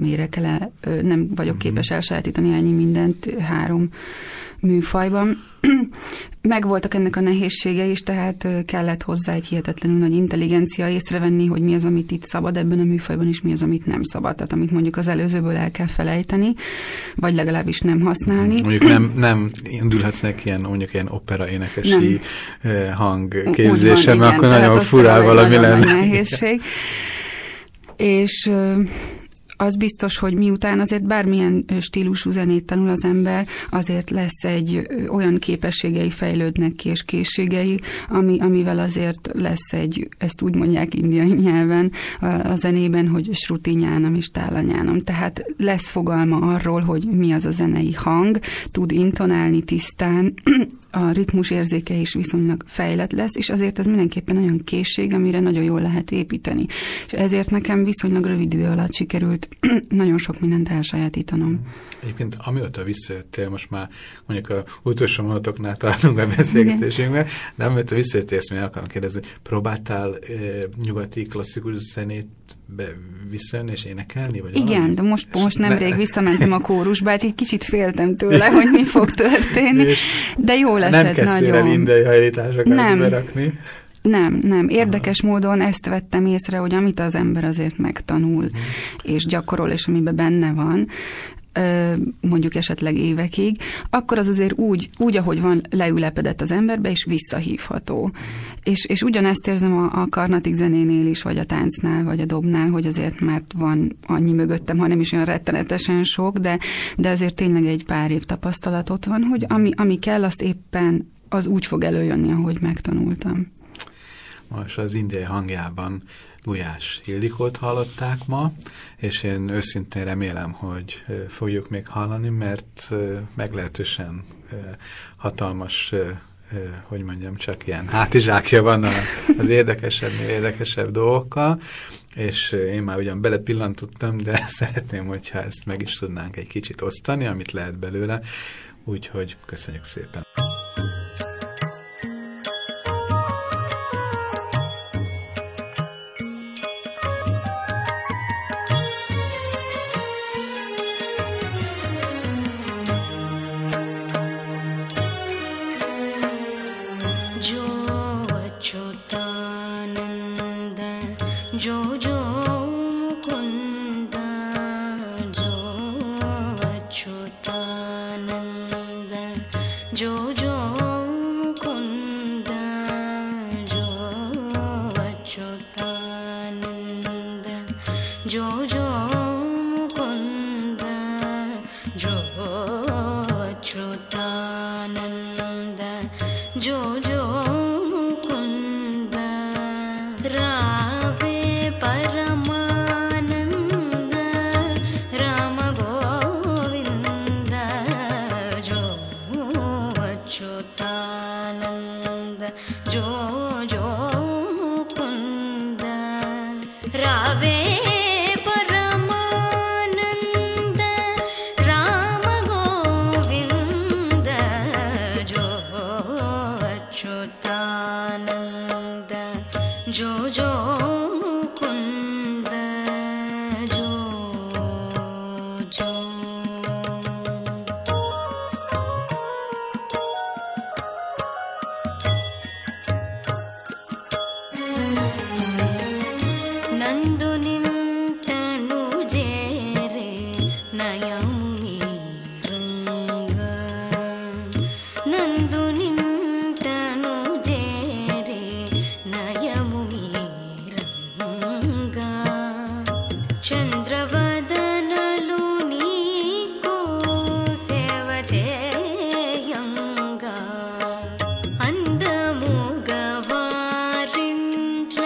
nem vagyok képes elsajátítani ennyi mindent 3 műfajban. Megvoltak ennek a nehézsége is, tehát kellett hozzá egy hihetetlenül nagy intelligencia észrevenni, hogy mi az, amit itt szabad ebben a műfajban, és mi az, amit nem szabad. Tehát amit mondjuk az előzőből el kell felejteni, vagy legalábbis nem használni. Mondjuk nem indulhatsz neki ilyen opera énekesi hangképzésen, mert akkor nagyon furál valami lenne. Nehézség. És az biztos, hogy miután azért bármilyen stílusú zenét tanul az ember, azért lesz olyan képességei fejlődnek ki, és készségei, amivel azért lesz ezt úgy mondják indiai nyelven a zenében, hogy sruti-nyánam és tálanyánam. Tehát lesz fogalma arról, hogy mi az a zenei hang, tud intonálni tisztán, a ritmus érzéke is viszonylag fejlett lesz, és azért ez mindenképpen olyan készség, amire nagyon jól lehet építeni. És ezért nekem viszonylag rövid idő alatt sikerült nagyon sok mindent elsajátítanom. Egyébként amióta visszajöttél, most már mondjuk a utolsó mondatoknál tartunk a beszélgetésünkben, de amióta visszajöttél, ezt még akarom kérdezni, próbáltál nyugati klasszikus zenét visszajönni és énekelni? Vagy igen, valami? de most nemrég visszamentem a kórusba, hát így kicsit féltem tőle, hogy mi fog történni, de jól esett nagyon. Nem kezdtél el indiai hajlításokat berakni? Nem. Érdekes módon ezt vettem észre, hogy amit az ember azért megtanul, és gyakorol, és amiben benne van, mondjuk esetleg évekig, akkor az azért úgy ahogy van, leülepedett az emberbe, és visszahívható. És ugyanezt érzem a karnatik zenénél is, vagy a táncnál, vagy a dobnál, hogy azért már van annyi mögöttem, ha nem is olyan rettenetesen sok, de azért tényleg egy pár év tapasztalat ott van, hogy ami kell, azt éppen az úgy fog előjönni, ahogy megtanultam. Most az indiai hangjában Gulyás Ildikót hallották ma, és én őszintén remélem, hogy fogjuk még hallani, mert meglehetősen hatalmas, hogy mondjam, csak ilyen hátizsákja van az érdekesebb dolgokkal, és én már ugyan belepillantottam, de szeretném, hogyha ezt meg is tudnánk egy kicsit osztani, amit lehet belőle, úgyhogy köszönjük szépen. जो जो मुकुंदा जो जो जो मुकुंद जो अच्युतानंद जो जो मुकुंद रावे परमानंद राम गोविंद जो अच्युतानंद जो जो मुकुंद रावे परमानंद राम गोविंद जो अच्युतानंद जो जो मुकुंद जो जो నందు నింటను జేరే నయము మీరంగా నందు నింటను జేరే నయము మీరంగా చంద్రవదనలు నీకు సేవ చేయంగా అందముగవారింట్ల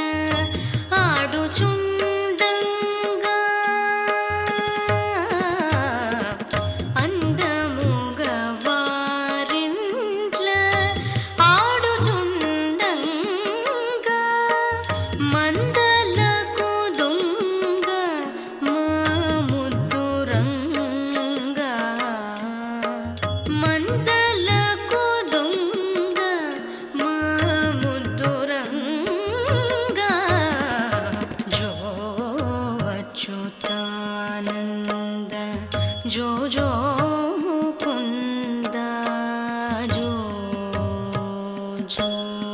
ఆడుచుండంగా అందముగవారింట్ల ఆడుచుండంగా మందలకు దొంగ మా ముద్దురంగా మందలకు దొంగ మా ముద్దురంగా जो अच्युतानंद जो जो मुकुंद जो जो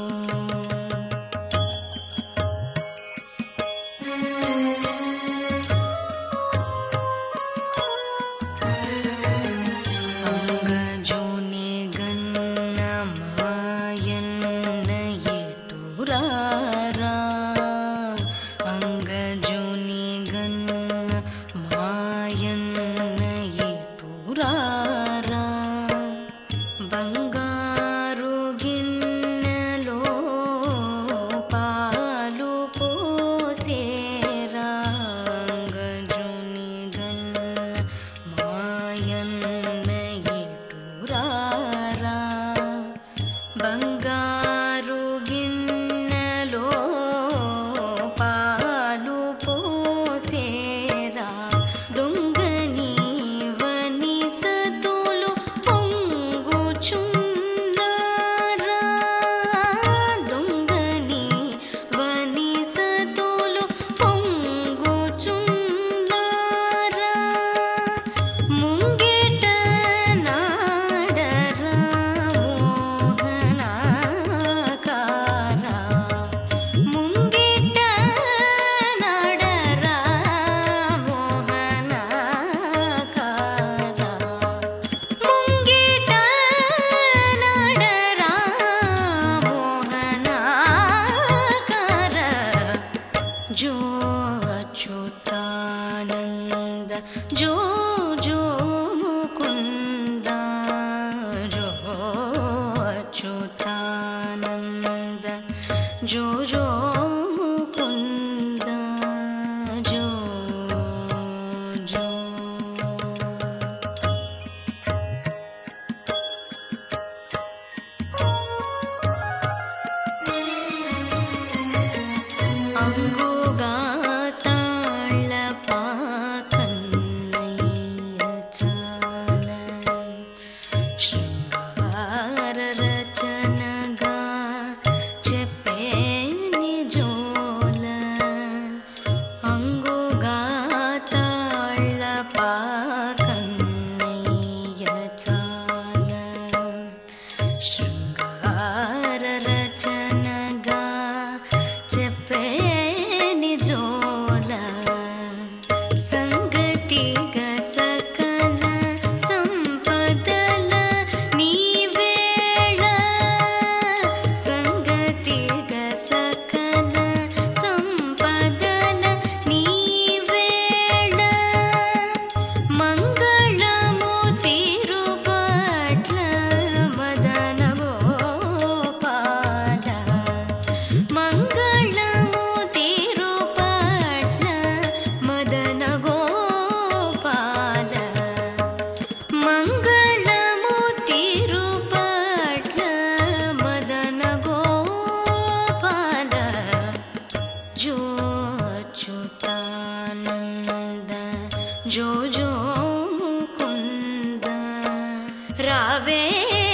అంగజోనే గన్న మాయన్న ఎటురారా అంగజోని గన్న మాయన్న ఎటురారా బంగారు గిన్నెలో పాలు పోసేరా అంగజోని గన్న మాయన్న ఎటురారా బంగారు గిన్నెలో పాలు పోసేరా దొంగని వని సతులు పొంగుచున్నారా దొంగని వని సతులు పొంగుచున్నారా ముంగిట నాడరా మోహనాకారా ముంగిట నాడరా మోహనాకారా ముంగిట నాడరా మోహనాకారా जो अच्युतानंद जो जो मुकुंद जो अच्युतानंद जो जो मुकुंद जो जो అంగుగా తాళపాకన్నై सच्चिदानन्द जो जो मुकुन्द रावे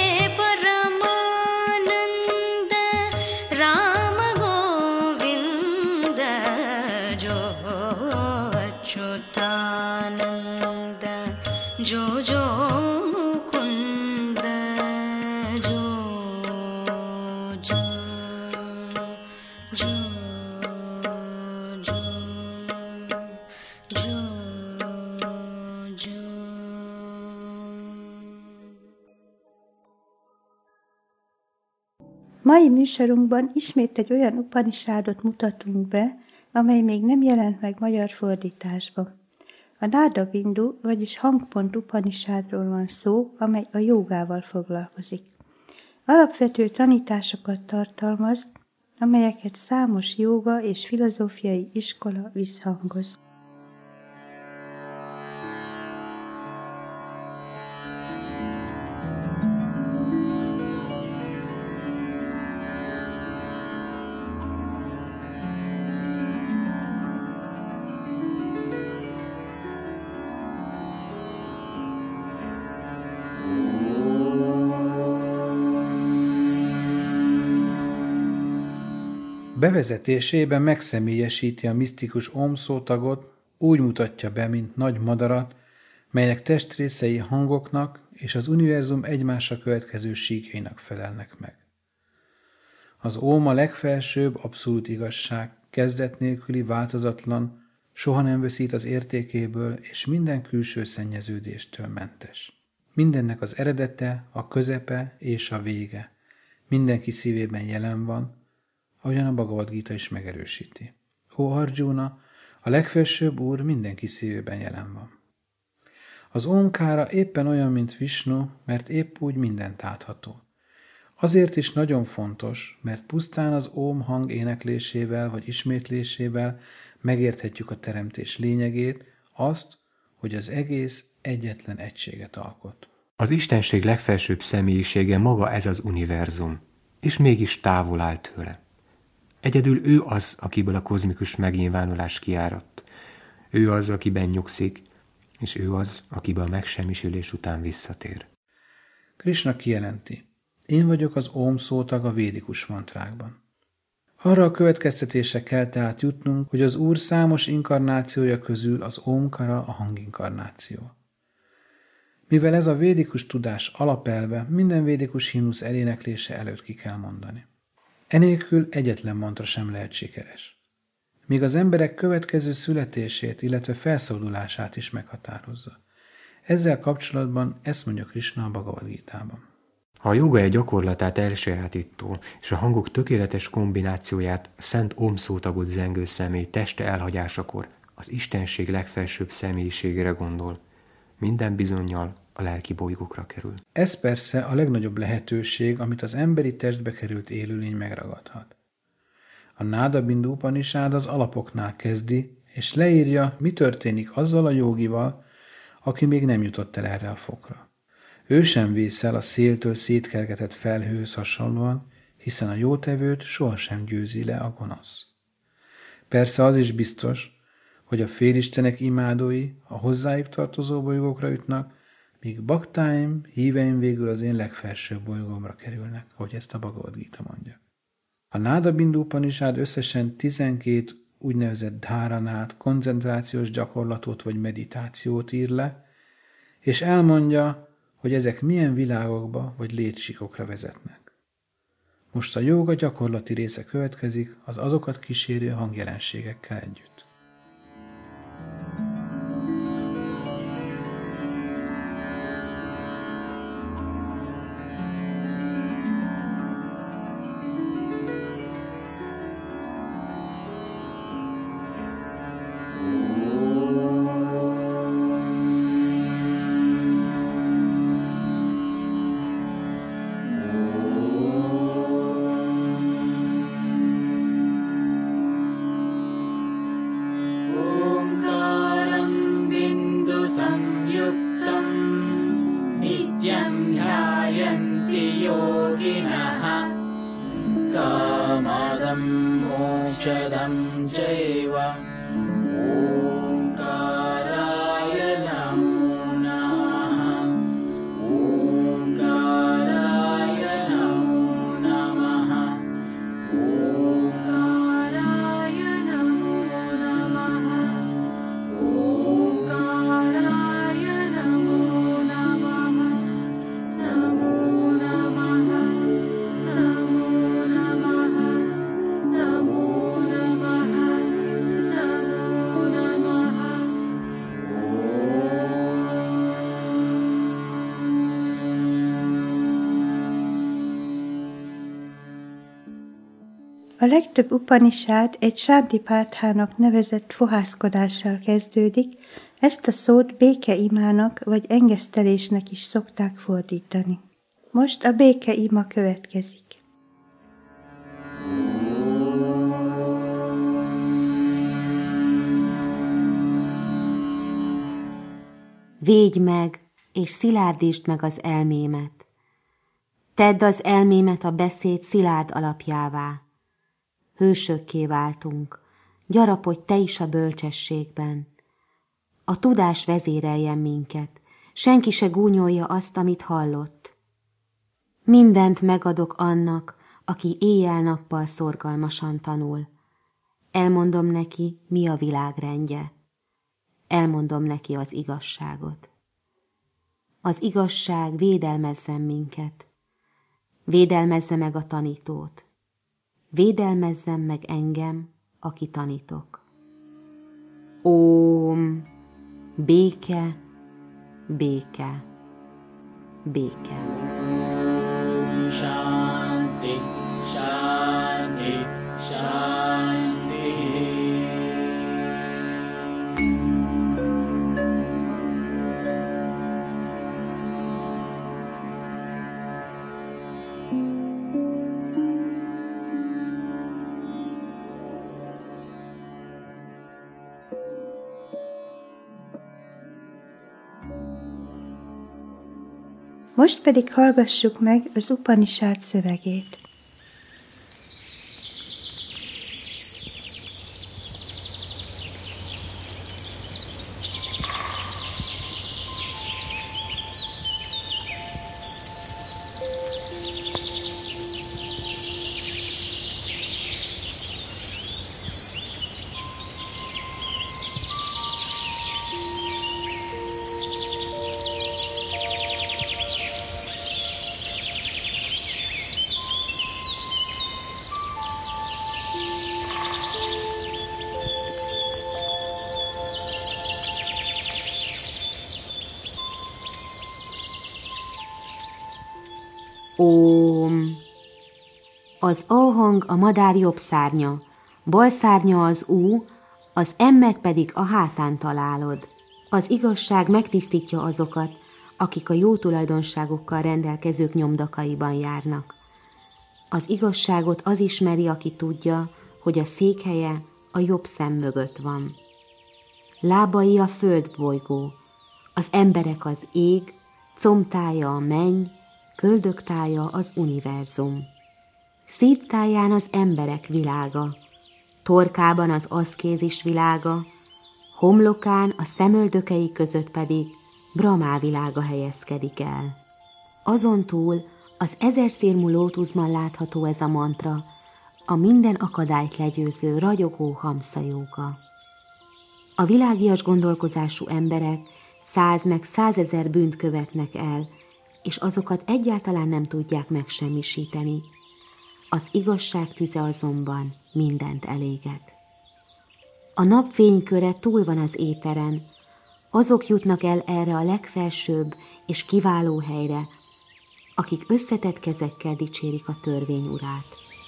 परमानन्द राम गोविन्द जो अच्युतानन्द जो जो मुकुन्द जो जो जो Mai műsorunkban ismét egy olyan Upanishadot mutatunk be, amely még nem jelent meg magyar fordításban. A Náda Bindu, vagyis hangpont Upanishadról van szó, amely a jógával foglalkozik. Alapvető tanításokat tartalmaz, amelyeket számos jóga és filozófiai iskola visszhangoz. Bevezetésében megszemélyesíti a misztikus Om szótagot, úgy mutatja be, mint nagy madarat, melynek testrészei hangoknak és az univerzum egymásra következő síkjainak felelnek meg. Az Om a legfelsőbb abszolút igazság, kezdet nélküli, változatlan, soha nem veszít az értékéből és minden külső szennyeződéstől mentes. Mindennek az eredete, a közepe és a vége. Mindenki szívében jelen van, ahogyan a Bhagavad Gita is megerősíti. Ó Arjuna, a legfelsőbb Úr mindenki szívében jelen van. Az Omkára éppen olyan, mint Vishnu, mert épp úgy mindent átható. Azért is nagyon fontos, mert pusztán az Om hang éneklésével vagy ismétlésével megérthetjük a teremtés lényegét, azt, hogy az egész egyetlen egységet alkot. Az Istenség legfelsőbb személyisége maga ez az univerzum, és mégis távol áll tőle. Egyedül ő az, akiből a kozmikus megnyilvánulás kiáradt. Ő az, akiben nyugszik, és ő az, akiből a megsemmisülés után visszatér. Krishna kijelenti, én vagyok az Om szótag a védikus mantrákban. Arra a következtetésre kell tehát jutnunk, hogy az Úr számos inkarnációja közül az Omkara a hanginkarnáció. Mivel ez a védikus tudás alapelve, minden védikus himnusz eléneklése előtt ki kell mondani. Enélkül egyetlen mantra sem lehet sikeres. Míg az emberek következő születését, illetve felszabadulását is meghatározza. Ezzel kapcsolatban ezt mondja Krishna a Bhagavad Gitában. Ha a jóga egy gyakorlatát elsajátító, és a hangok tökéletes kombinációját szent Om szótagot zengő személy teste elhagyásakor az Istenség legfelsőbb személyiségére gondol, minden bizonnyal a lelki bolygókra kerül. Ez persze a legnagyobb lehetőség, amit az emberi testbe került élőlény megragadhat. A Náda Bindu Upanishad az alapoknál kezdi, és leírja, mi történik azzal a jógival, aki még nem jutott el erre a fokra. Ő sem vészel a széltől szétkergetett felhőhöz hasonlóan, hiszen a jótevőt sohasem győzi le a gonosz. Persze az is biztos, hogy a félistenek imádói a hozzájuk tartozó bolygókra jutnak, míg baktáim, híveim végül az én legfelsőbb bolygómra kerülnek, hogy ezt a Bhagavad Gita mondja. A Náda Bindu Upanishad összesen 12 úgynevezett dháranát, koncentrációs gyakorlatot vagy meditációt ír le, és elmondja, hogy ezek milyen világokba vagy létsikokra vezetnek. Most a jóga gyakorlati része következik az azokat kísérő hangjelenségekkel együtt. कामदं मोक्षदं चैव ॐ A legtöbb Upanishád egy Sántipáthának nevezett fohászkodással kezdődik, ezt a szót békeimának vagy engesztelésnek is szokták fordítani. Most a békeima következik. Védj meg, és szilárdítsd meg az elmémet. Tedd az elmémet a beszéd szilárd alapjává. Hősökké váltunk, gyarapodj te is a bölcsességben. A tudás vezéreljen minket, senki se gúnyolja azt, amit hallott. Mindent megadok annak, aki éjjel-nappal szorgalmasan tanul. Elmondom neki, mi a világ rendje. Elmondom neki az igazságot. Az igazság védelmezzen minket. Védelmezze meg a tanítót. Védelmezzen meg engem, aki tanítok. Óm, béke, béke, béke. Shanti, shanti, shanti. Most pedig hallgassuk meg az Upanishád szövegét. Óm. Az A-hang a madár jobb szárnya, bal szárnya az U, az M-et pedig a hátán találod. Az igazság megtisztítja azokat, akik a jó tulajdonságokkal rendelkezők nyomdakaiban járnak. Az igazságot az ismeri, aki tudja, hogy a székhelye a jobb szem mögött van. Lábai a földbolygó, az emberek az ég, combtája a menny, köldöktája az univerzum. Szívtáján az emberek világa, torkában az aszkézis világa, homlokán a szemöldökei között pedig Brahmá világa helyezkedik el. Azon túl az 1000 szirmú lótuszban látható ez a mantra, a minden akadályt legyőző, ragyogó hamszajóga. A világias gondolkozású emberek 100 meg 100 000 bűnt követnek el, és azokat egyáltalán nem tudják megsemmisíteni. Az igazság tüze azonban mindent eléget. A nap fényköre túl van az éteren, azok jutnak el erre a legfelsőbb és kiváló helyre, akik összetett kezekkel dicsérik a törvény urát.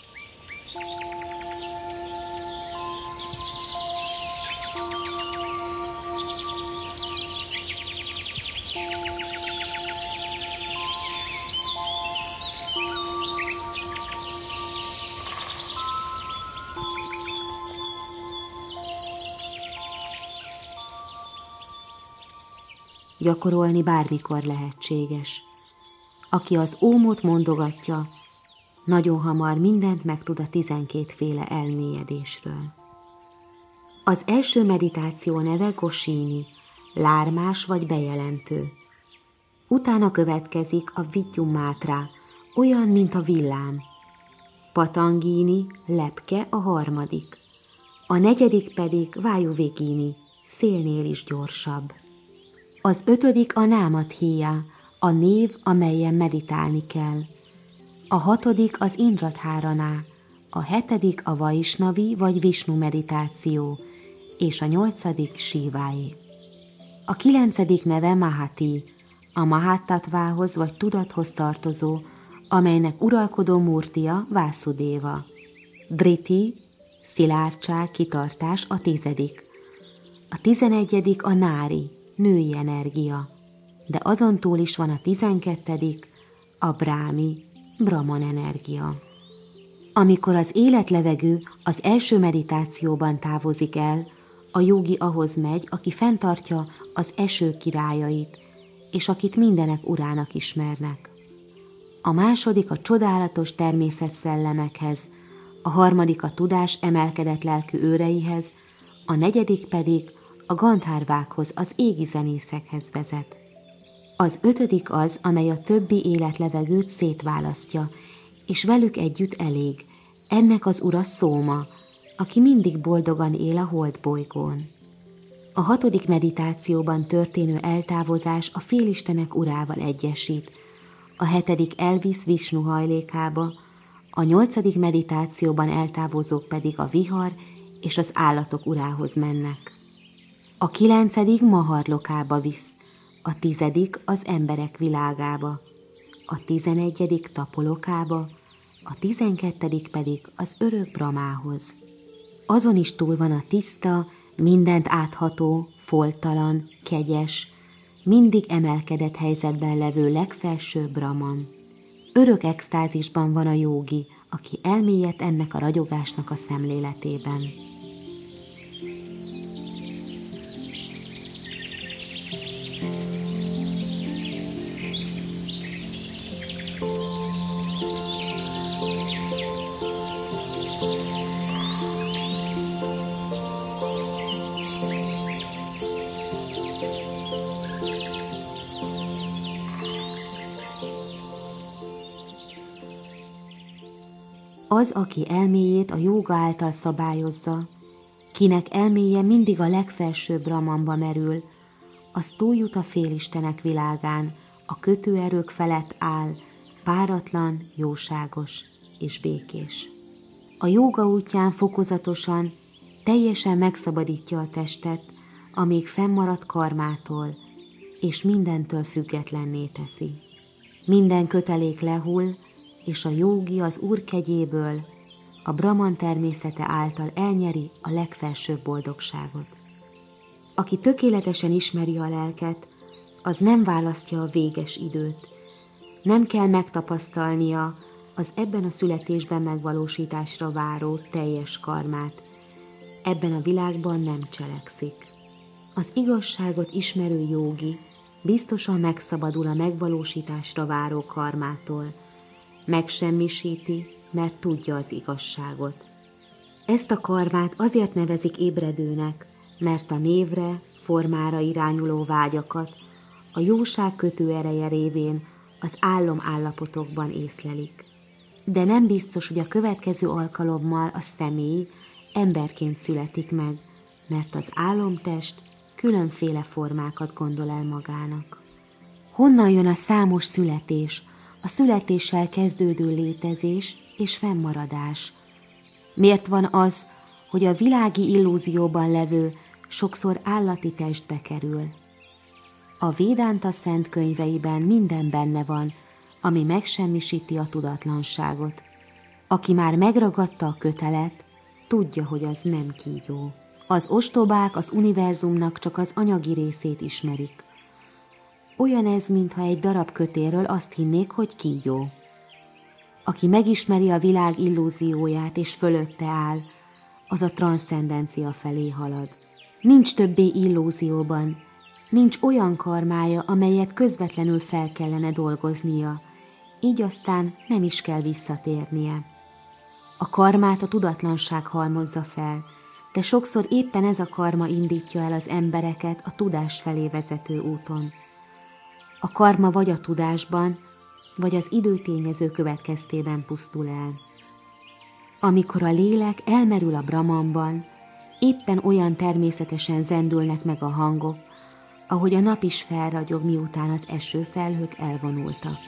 Gyakorolni bármikor lehetséges. Aki az ómot mondogatja, nagyon hamar mindent megtud a 12 féle elmélyedésről. Az első meditáció neve Gosini, lármás vagy bejelentő. Utána következik a Vidyumátra, olyan, mint a villám. Patangini, lepke a harmadik. A negyedik pedig Vajuvegini, szélnél is gyorsabb. Az 5. a Námadhíja, a név, amelyen meditálni kell. A 6. az Indradháraná, a 7. a Vaisnavi vagy Visnu meditáció, és a 8. Síváé. A 9. neve Mahati, a Mahattatvához vagy tudathoz tartozó, amelynek uralkodó murtia Vásudéva. Driti, szilárdság, kitartás a 10. A 11. a nári, női energia, de azon túl is van a 12. a brámi, brahman energia. Amikor az életlevegő az első meditációban távozik el, a jógi ahhoz megy, aki fenntartja az eső királyait, és akit mindenek urának ismernek. A második a csodálatos természetszellemekhez, a harmadik a tudás emelkedett lelkű őreihez, a negyedik pedig a gandhárvákhoz, az égi zenészekhez vezet. Az 5. az, amely a többi életlevegőt szétválasztja, és velük együtt elég. Ennek az ura Szóma, aki mindig boldogan él a holdbolygón. A 6. meditációban történő eltávozás a félistenek urával egyesít, a 7. elvisz Visnu hajlékába, a 8. meditációban eltávozók pedig a vihar és az állatok urához mennek. A 9. Maharlokába visz, a 10. az emberek világába, a 11. tapolokába, a 12. pedig az örök Brahmához. Azon is túl van a tiszta, mindent átható, folttalan, kegyes, mindig emelkedett helyzetben levő legfelsőbb Brahman. Örök extázisban van a jógi, aki elmélyedt ennek a ragyogásnak a szemléletében. Az, aki elméjét a jóga által szabályozza, kinek elméje mindig a legfelsőbb Brahmanba merül, az túljut a félistenek világán, a kötőerők felett áll, páratlan, jóságos és békés. A jóga útján fokozatosan, teljesen megszabadítja a testet, amíg fennmaradt karmától, és mindentől függetlenné teszi. Minden kötelék lehull, és a jógi az Úr kegyéből, a Brahman természete által elnyeri a legfelsőbb boldogságot. Aki tökéletesen ismeri a lelket, az nem választja a véges időt. Nem kell megtapasztalnia az ebben a születésben megvalósításra váró teljes karmát. Ebben a világban nem cselekszik. Az igazságot ismerő jógi biztosan megszabadul a megvalósításra váró karmától. Megsemmisíti, mert tudja az igazságot. Ezt a karmát azért nevezik ébredőnek, mert a névre, formára irányuló vágyakat a jóság kötőereje révén az állampotokban észlelik. De nem biztos, hogy a következő alkalommal a személy emberként születik meg, mert az álomtest különféle formákat gondol el magának. Honnan jön a számos születés, a születéssel kezdődő létezés és fennmaradás? Miért van az, hogy a világi illúzióban levő sokszor állati testbe kerül? A Védánta szent könyveiben minden benne van, ami megsemmisíti a tudatlanságot. Aki már megragadta a kötelet, tudja, hogy az nem kígyó. Az ostobák az univerzumnak csak az anyagi részét ismerik. Olyan ez, mintha egy darab kötélről azt hinnék, hogy kígyó. Aki megismeri a világ illúzióját és fölötte áll, az a transzcendencia felé halad. Nincs többé illúzióban, nincs olyan karmája, amelyet közvetlenül fel kellene dolgoznia, így aztán nem is kell visszatérnie. A karmát a tudatlanság halmozza fel, de sokszor éppen ez a karma indítja el az embereket a tudás felé vezető úton. A karma vagy a tudásban, vagy az időtényező következtében pusztul el. Amikor a lélek elmerül a Brahmanban, éppen olyan természetesen zendülnek meg a hangok, ahogy a nap is felragyog, miután az esőfelhők elvonultak.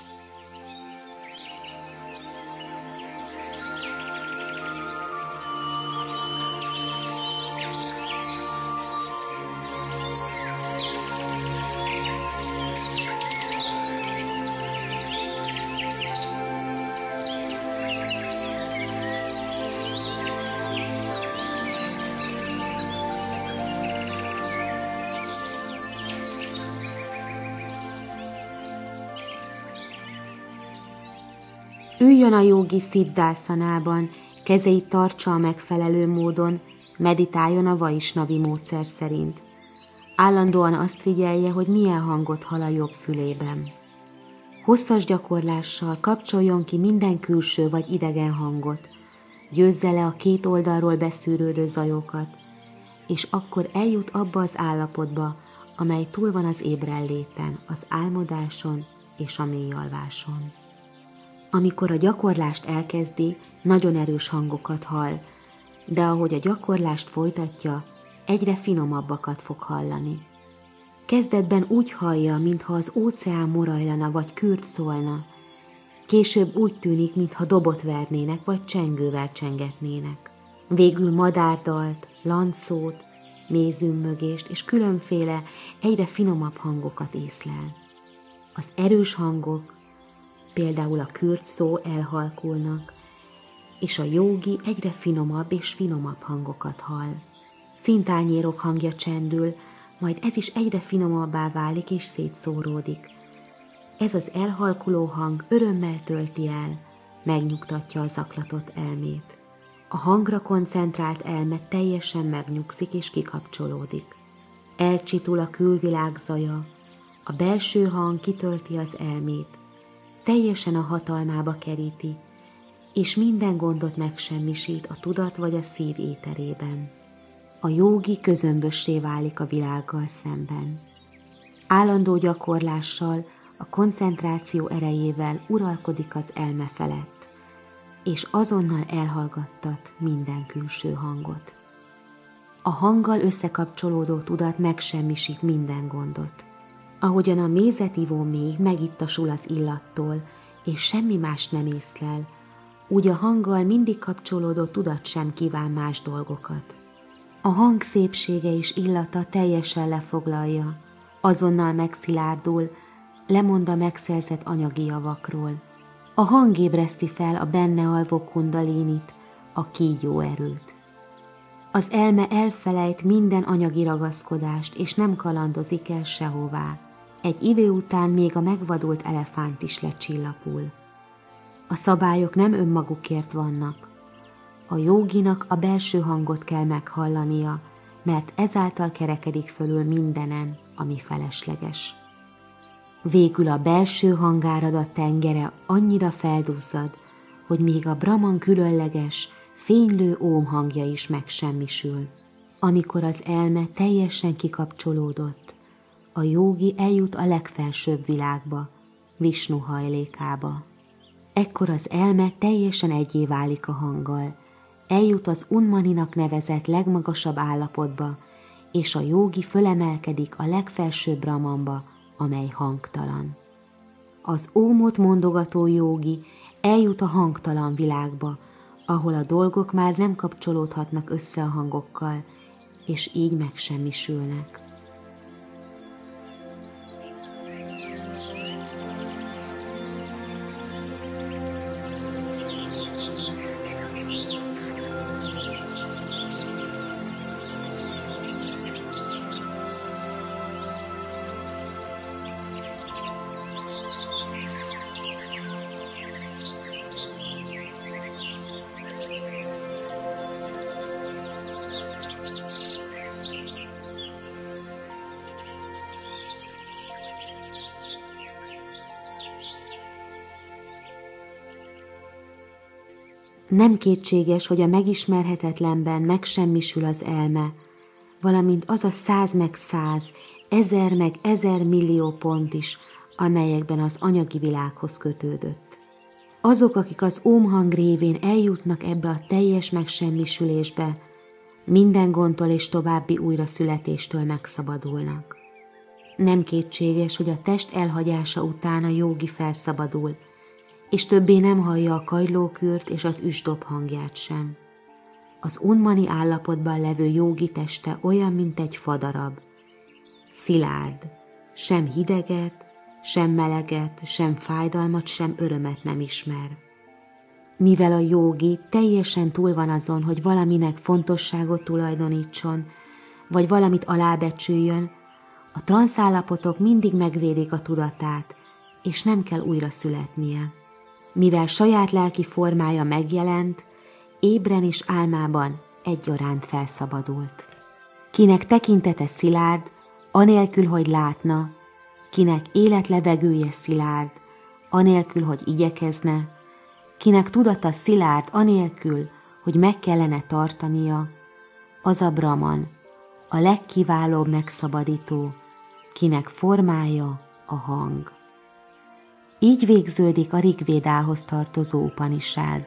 Üljön a jógi sziddhászanában, kezeit tartsa a megfelelő módon, meditáljon a vaisnavi módszer szerint. Állandóan azt figyelje, hogy milyen hangot hall a jobb fülében. Hosszas gyakorlással kapcsoljon ki minden külső vagy idegen hangot, győzze le a két oldalról beszűrődő zajokat, és akkor eljut abba az állapotba, amely túl van az ébrenléten, az álmodáson és a mélyalváson. Amikor a gyakorlást elkezdi, nagyon erős hangokat hall, de ahogy a gyakorlást folytatja, egyre finomabbakat fog hallani. Kezdetben úgy hallja, mintha az óceán morajlana vagy kürt szólna, később úgy tűnik, mintha dobot vernének vagy csengővel csengetnének. Végül madárdalt, lancszót, mézümmögést és különféle, egyre finomabb hangokat észlel. Az erős hangok, például a kürt szó elhalkulnak, és a jógi egyre finomabb és finomabb hangokat hall. Szintányérok hangja csendül, majd ez is egyre finomabbá válik és szétszóródik. Ez az elhalkuló hang örömmel tölti el, megnyugtatja a zaklatott elmét. A hangra koncentrált elme teljesen megnyugszik és kikapcsolódik. Elcsitul a külvilág zaja, a belső hang kitölti az elmét, teljesen a hatalmába keríti, és minden gondot megsemmisít a tudat vagy a szív éterében. A jógi közömbössé válik a világgal szemben. Állandó gyakorlással, a koncentráció erejével uralkodik az elme felett, és azonnal elhallgattat minden külső hangot. A hanggal összekapcsolódó tudat megsemmisít minden gondot. Ahogyan a mézetivó méh megittasul az illattól, és semmi más nem észlel, úgy a hanggal mindig kapcsolódó tudat sem kíván más dolgokat. A hang szépsége és illata teljesen lefoglalja, azonnal megszilárdul, lemond a megszerzett anyagi javakról. A hang ébreszti fel a benne alvó kundalinit, a kígyó erőt. Az elme elfelejt minden anyagi ragaszkodást, és nem kalandozik el sehová. Egy idő után még a megvadult elefánt is lecsillapul. A szabályok nem önmagukért vannak. A jóginak a belső hangot kell meghallania, mert ezáltal kerekedik fölül mindenen, ami felesleges. Végül a belső hangáradat tengere annyira felduzzad, hogy még a Brahman különleges, fénylő óm hangja is megsemmisül. Amikor az elme teljesen kikapcsolódott, a jógi eljut a legfelsőbb világba, Visnu hajlékába. Ekkor az elme teljesen egyé válik a hanggal, eljut az Unmaninak nevezett legmagasabb állapotba, és a jógi fölemelkedik a legfelsőbb Brahmanba, amely hangtalan. Az ómot mondogató jógi eljut a hangtalan világba, ahol a dolgok már nem kapcsolódhatnak össze a hangokkal, és így megsemmisülnek. Nem kétséges, hogy a megismerhetetlenben megsemmisül az elme, valamint az a 100 meg 100, 1000 meg 1000 millió pont is, amelyekben az anyagi világhoz kötődött. Azok, akik az ómhang révén eljutnak ebbe a teljes megsemmisülésbe, minden gondtól és további újraszületéstől megszabadulnak. Nem kétséges, hogy a test elhagyása után a jógi felszabadul, és többé nem hallja a kagylókürt és az üsdob hangját sem. Az unmani állapotban levő jógi teste olyan, mint egy fadarab. Szilárd, sem hideget, sem meleget, sem fájdalmat, sem örömet nem ismer. Mivel a jógi teljesen túl van azon, hogy valaminek fontosságot tulajdonítson, vagy valamit alábecsüljön, a transzállapotok mindig megvédik a tudatát, és nem kell újra születnie. mivel saját lelki formája megjelent, ébren és álmában egyaránt felszabadult. Kinek tekintete szilárd, anélkül, hogy látna, kinek életlevegője szilárd, anélkül, hogy igyekezne, kinek tudata szilárd, anélkül, hogy meg kellene tartania, az a Brahman, a legkiválóbb megszabadító, kinek formája a hang. Így végződik a Rigvédához tartozó Upanisád.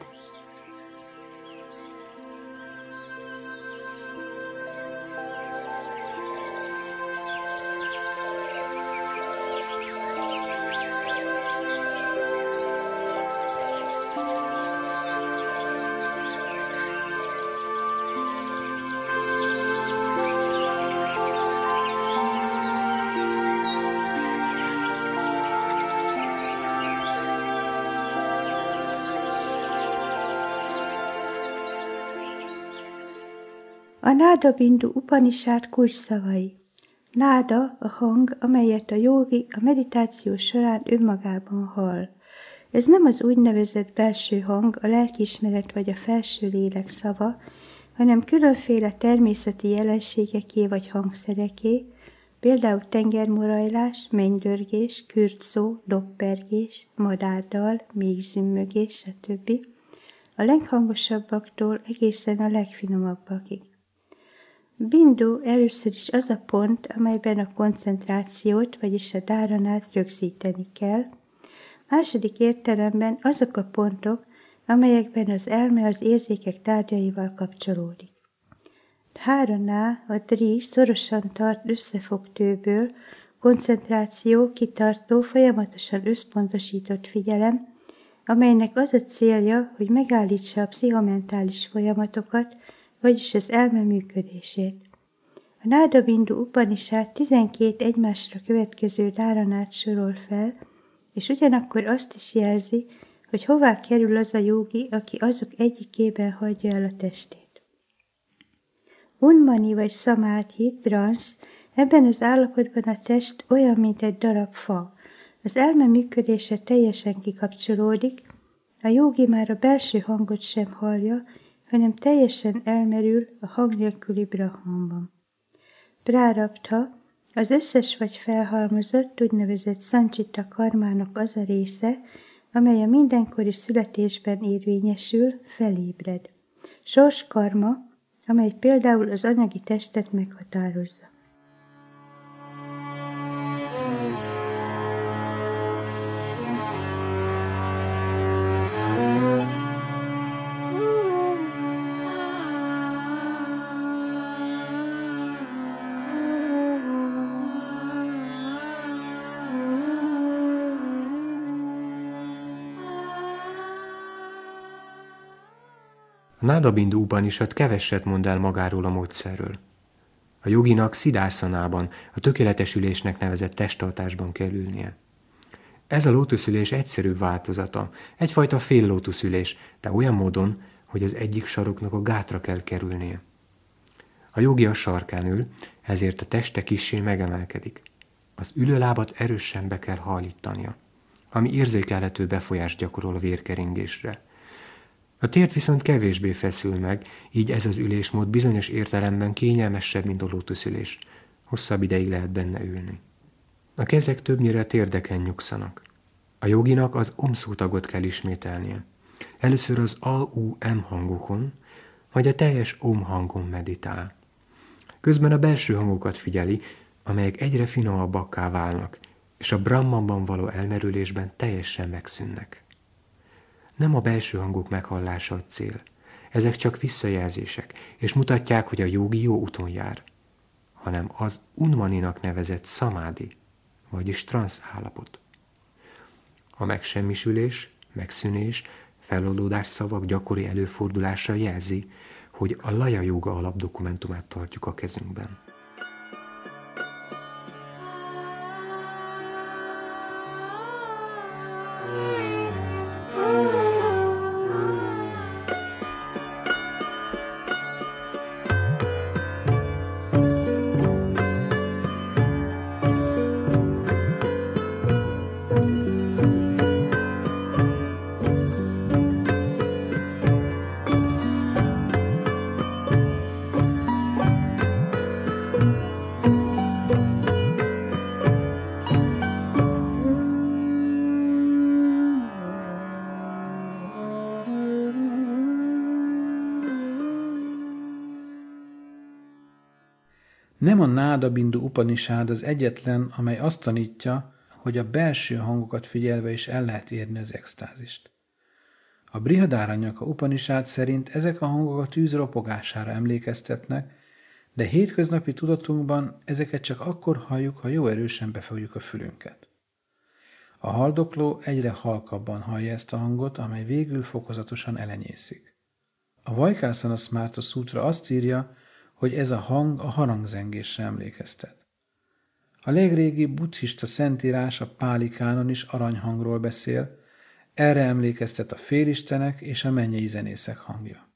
A Náda Bindu Upanishád kulcsszavai. Náda a hang, amelyet a jógi a meditáció során önmagában hall. Ez nem az úgynevezett belső hang, a lelkiismeret vagy a felső lélek szava, hanem különféle természeti jelenségeké vagy hangszereké, például tengermorajlás, mennydörgés, kürtszó, doppergés, madárdal, méhzümmögés, stb. A leghangosabbaktól egészen a legfinomabbakig. Bindu először is az a pont, amelyben a koncentrációt, vagyis a dáranát rögzíteni kell. Második értelemben azok a pontok, amelyekben az elme az érzékek tárgyaival kapcsolódik. Dhárana, a dri szorosan tart összefogtőből, koncentráció, kitartó, folyamatosan összpontosított figyelem, amelynek az a célja, hogy megállítsa a pszichomentális folyamatokat, vagyis az elme működését. A Náda Bindu Upanishád 12 egymásra következő dáranát sorol fel, és ugyanakkor azt is jelzi, hogy hová kerül az a jógi, aki azok egyikében hagyja el a testét. Unmani vagy szamáthi, transz, ebben az állapotban a test olyan, mint egy darab fa. Az elme működése teljesen kikapcsolódik, a jógi már a belső hangot sem hallja, hanem teljesen elmerül a hang nélküli Brahmanban. Prárabdha, az összes vagy felhalmozott, úgynevezett szancsita karmának az a része, amely a mindenkori születésben érvényesül, felébred. Sors karma, amely például az anyagi testet meghatározza. A Náda Bindu Upanishad keveset mond el magáról a módszerről. A joginak szidászanában, a tökéletesülésnek nevezett testtartásban kell ülnie. Ez a lótuszülés egyszerűbb változata, egyfajta fél lótuszülés, de olyan módon, hogy az egyik saroknak a gátra kell kerülnie. A jogi a sarkán ül, ezért a teste kissé megemelkedik. Az ülőlábat erősen be kell hajlítania, ami érzékelhető befolyást gyakorol a vérkeringésre. A tért viszont kevésbé feszül meg, így ez az ülésmód bizonyos értelemben kényelmesebb, mint a lótuszülés. Hosszabb ideig lehet benne ülni. A kezek többnyire a térdeken nyugszanak. A joginak az om szótagot kell ismételnie. Először az A-U-M hangokon, majd a teljes om hangon meditál. Közben a belső hangokat figyeli, amelyek egyre finomabbakká válnak, és a Brahmanban való elmerülésben teljesen megszűnnek. Nem a belső hangok meghallása a cél. Ezek csak visszajelzések, és mutatják, hogy a jógi jó úton jár, hanem az unmaninak nevezett szamádi, vagyis transz állapot. A megsemmisülés, megszűnés, feloldódás szavak gyakori előfordulása jelzi, hogy a Laja Jóga alapdokumentumát tartjuk a kezünkben. Nem a Náda Bindu Upanishád az egyetlen, amely azt tanítja, hogy a belső hangokat figyelve is el lehet érni az extázist. A Brihadáranyaka Upanishád szerint ezek a hangok a tűz ropogására emlékeztetnek, de hétköznapi tudatunkban ezeket csak akkor halljuk, ha jó erősen befogjuk a fülünket. A haldokló egyre halkabban hallja ezt a hangot, amely végül fokozatosan elenyészik. A Vajkászana Smárta Szútra azt írja, hogy ez a hang a harangzengésre emlékeztet. A legrégi buddhista szentírás, a Páli kánon is aranyhangról beszél, erre emlékeztet a félistenek és a mennyei zenészek hangja.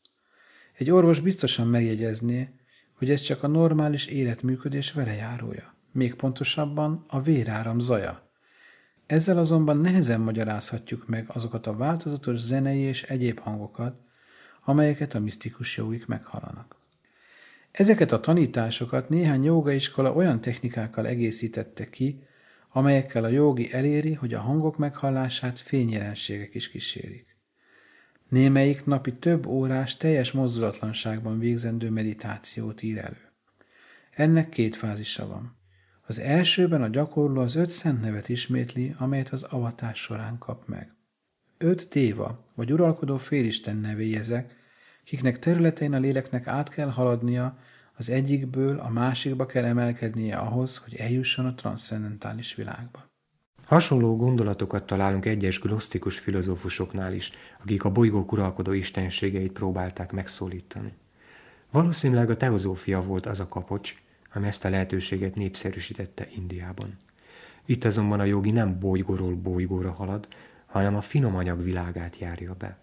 Egy orvos biztosan megjegyezné, hogy ez csak a normális életműködés velejárója, még pontosabban a véráram zaja. Ezzel azonban nehezen magyarázhatjuk meg azokat a változatos zenei és egyéb hangokat, amelyeket a misztikus jógik meghallanak. Ezeket a tanításokat néhány jógaiskola olyan technikákkal egészítette ki, amelyekkel a jógi eléri, hogy a hangok meghallását fényjelenségek is kísérik. Némelyik napi több órás teljes mozdulatlanságban végzendő meditációt ír elő. Ennek 2 fázisa van. Az elsőben a gyakorló az 5 szent nevet ismétli, amelyet az avatás során kap meg. 5 déva, vagy uralkodó félisten nevéi ezek, kiknek területein a léleknek át kell haladnia, az egyikből a másikba kell emelkednie ahhoz, hogy eljusson a transzcendentális világba. Hasonló gondolatokat találunk egyes gnosztikus filozófusoknál is, akik a bolygók uralkodó istenségeit próbálták megszólítani. Valószínűleg a teozófia volt az a kapocs, ami ezt a lehetőséget népszerűsítette Indiában. Itt azonban a jogi nem bolygóról bolygóra halad, hanem a finom anyag világát járja be.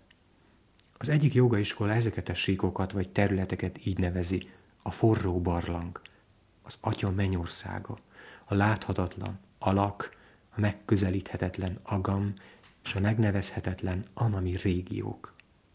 Az egyik jogaiskola ezeket a síkokat vagy területeket így nevezi: a forró barlang, az atya mennyországa, a láthatatlan alak, a megközelíthetetlen agam és a megnevezhetetlen anami régiók.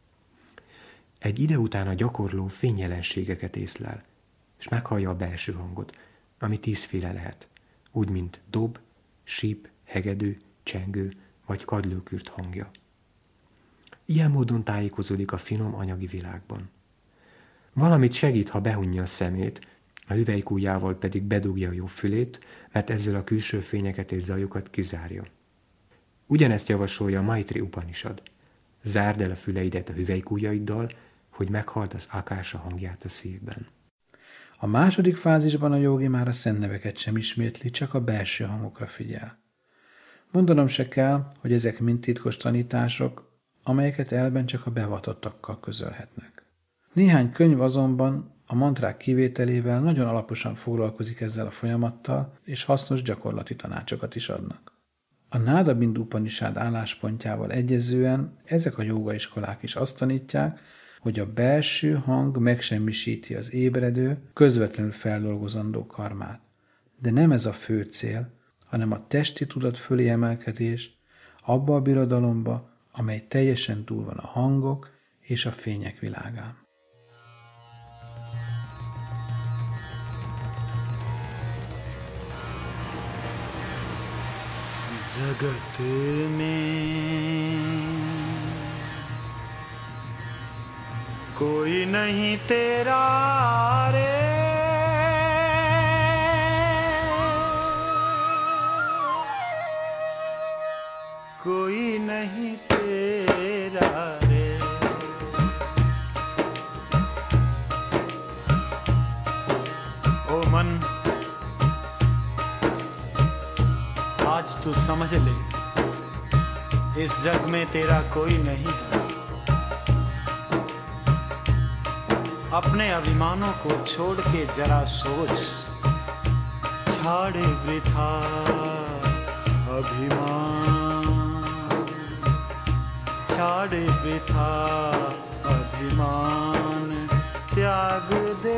Egy ide után a gyakorló fényjelenségeket észlel, és meghallja a belső hangot, ami 10 féle lehet, úgy, mint dob, síp, hegedű, csengő vagy kagylókürt hangja. Ilyen módon tájékozódik a finom anyagi világban. Valamit segít, ha behunja a szemét, a hüvelykujjával pedig bedugja a jobb fülét, mert ezzel a külső fényeket és zajokat kizárja. Ugyanezt javasolja a Maitri Upanishad. Zárd el a füleidet a hüvelykujjaiddal, hogy meghalld az akása hangját a szívben. A második fázisban a jógi már a szent neveket sem ismétli, csak a belső hangokra figyel. Mondanom se kell, hogy ezek mind titkos tanítások, amelyeket elben csak a bevatottakkal közölhetnek. Néhány könyv azonban a mantrák kivételével nagyon alaposan foglalkozik ezzel a folyamattal, és hasznos gyakorlati tanácsokat is adnak. A Náda Bindu Upanishád álláspontjával egyezően ezek a jógaiskolák is azt tanítják, hogy a belső hang megsemmisíti az ébredő, közvetlenül feldolgozandó karmát. De nem ez a fő cél, hanem a testi tudat fölé emelkedés, abba a birodalomba, amely teljesen túl van a hangok és a fények világán. जगत में कोई नहीं तेरा रे, कोई नहीं तेरा रे, ओ मन आज तू समझ ले, इस जग में तेरा कोई नहीं है। अपने अभिमानों को छोड़ के जरा सोच, छाड़े वृथा अभिमान, छाड़े वृथा अभिमान, त्याग दे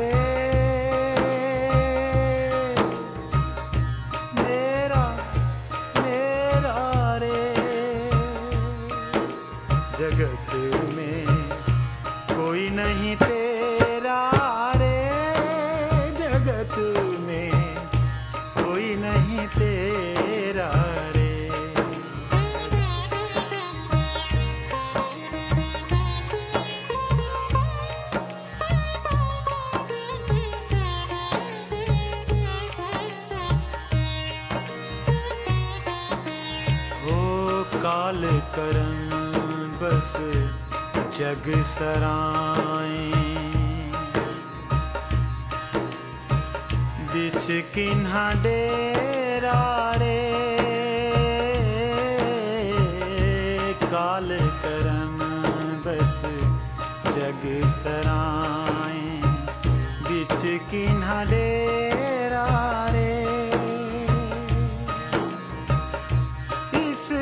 जगत में कोई नहीं तेरा रे, जगत में कोई नहीं तेरा रे। काल करन बस जग सराय बिच किन्हा डेरा रे काल करम बस जग सराय बिच किन्हा डेरा रे इस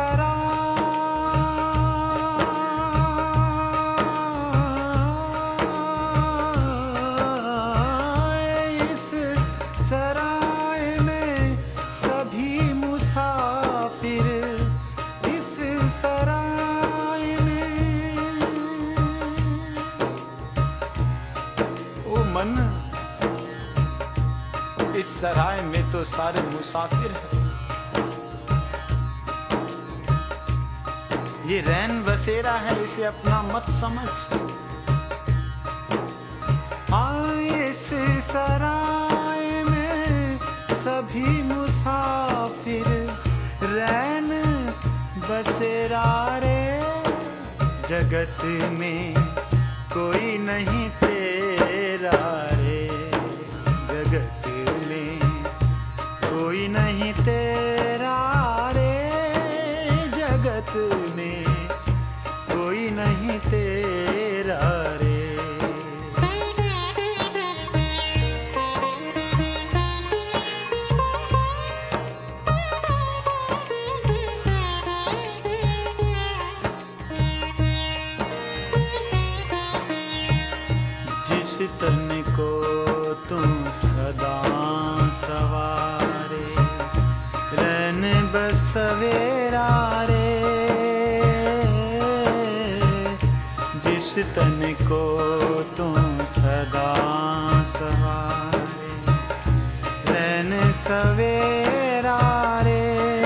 सराय में सभी मुसाफिर इस सराय में ओ मन इस सराय में तो सारे मुसाफिर हैं। ये रैन बसेरा है, इसे अपना मत समझ। इस सराय में सभी मुसाफिर रैन बसेरा रे जगत में कोई नहीं तेरा रे जगत में कोई नहीं तेरा रे जगत में कोई नहीं तेरा रे जिस तन को तुम सदा सवारे रैन बसवेरा रे जिस तन को तुम सदा सवारे रैन सवेरा रे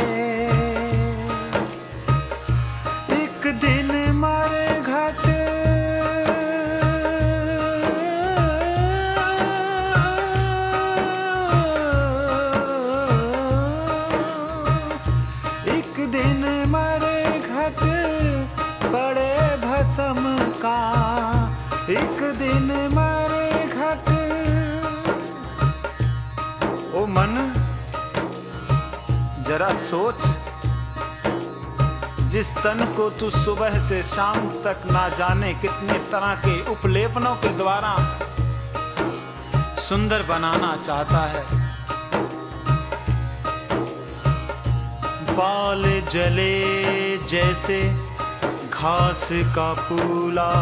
एक दिन मर घट एक दिन मर घट पड़े भस्म का एक दिन मर घट ओ मन जरा सोच जिस तन को तू सुबह से शाम तक ना जाने कितने तरह के उपलेपनों के द्वारा सुंदर बनाना चाहता है। बाल जले जैसे घास का पूला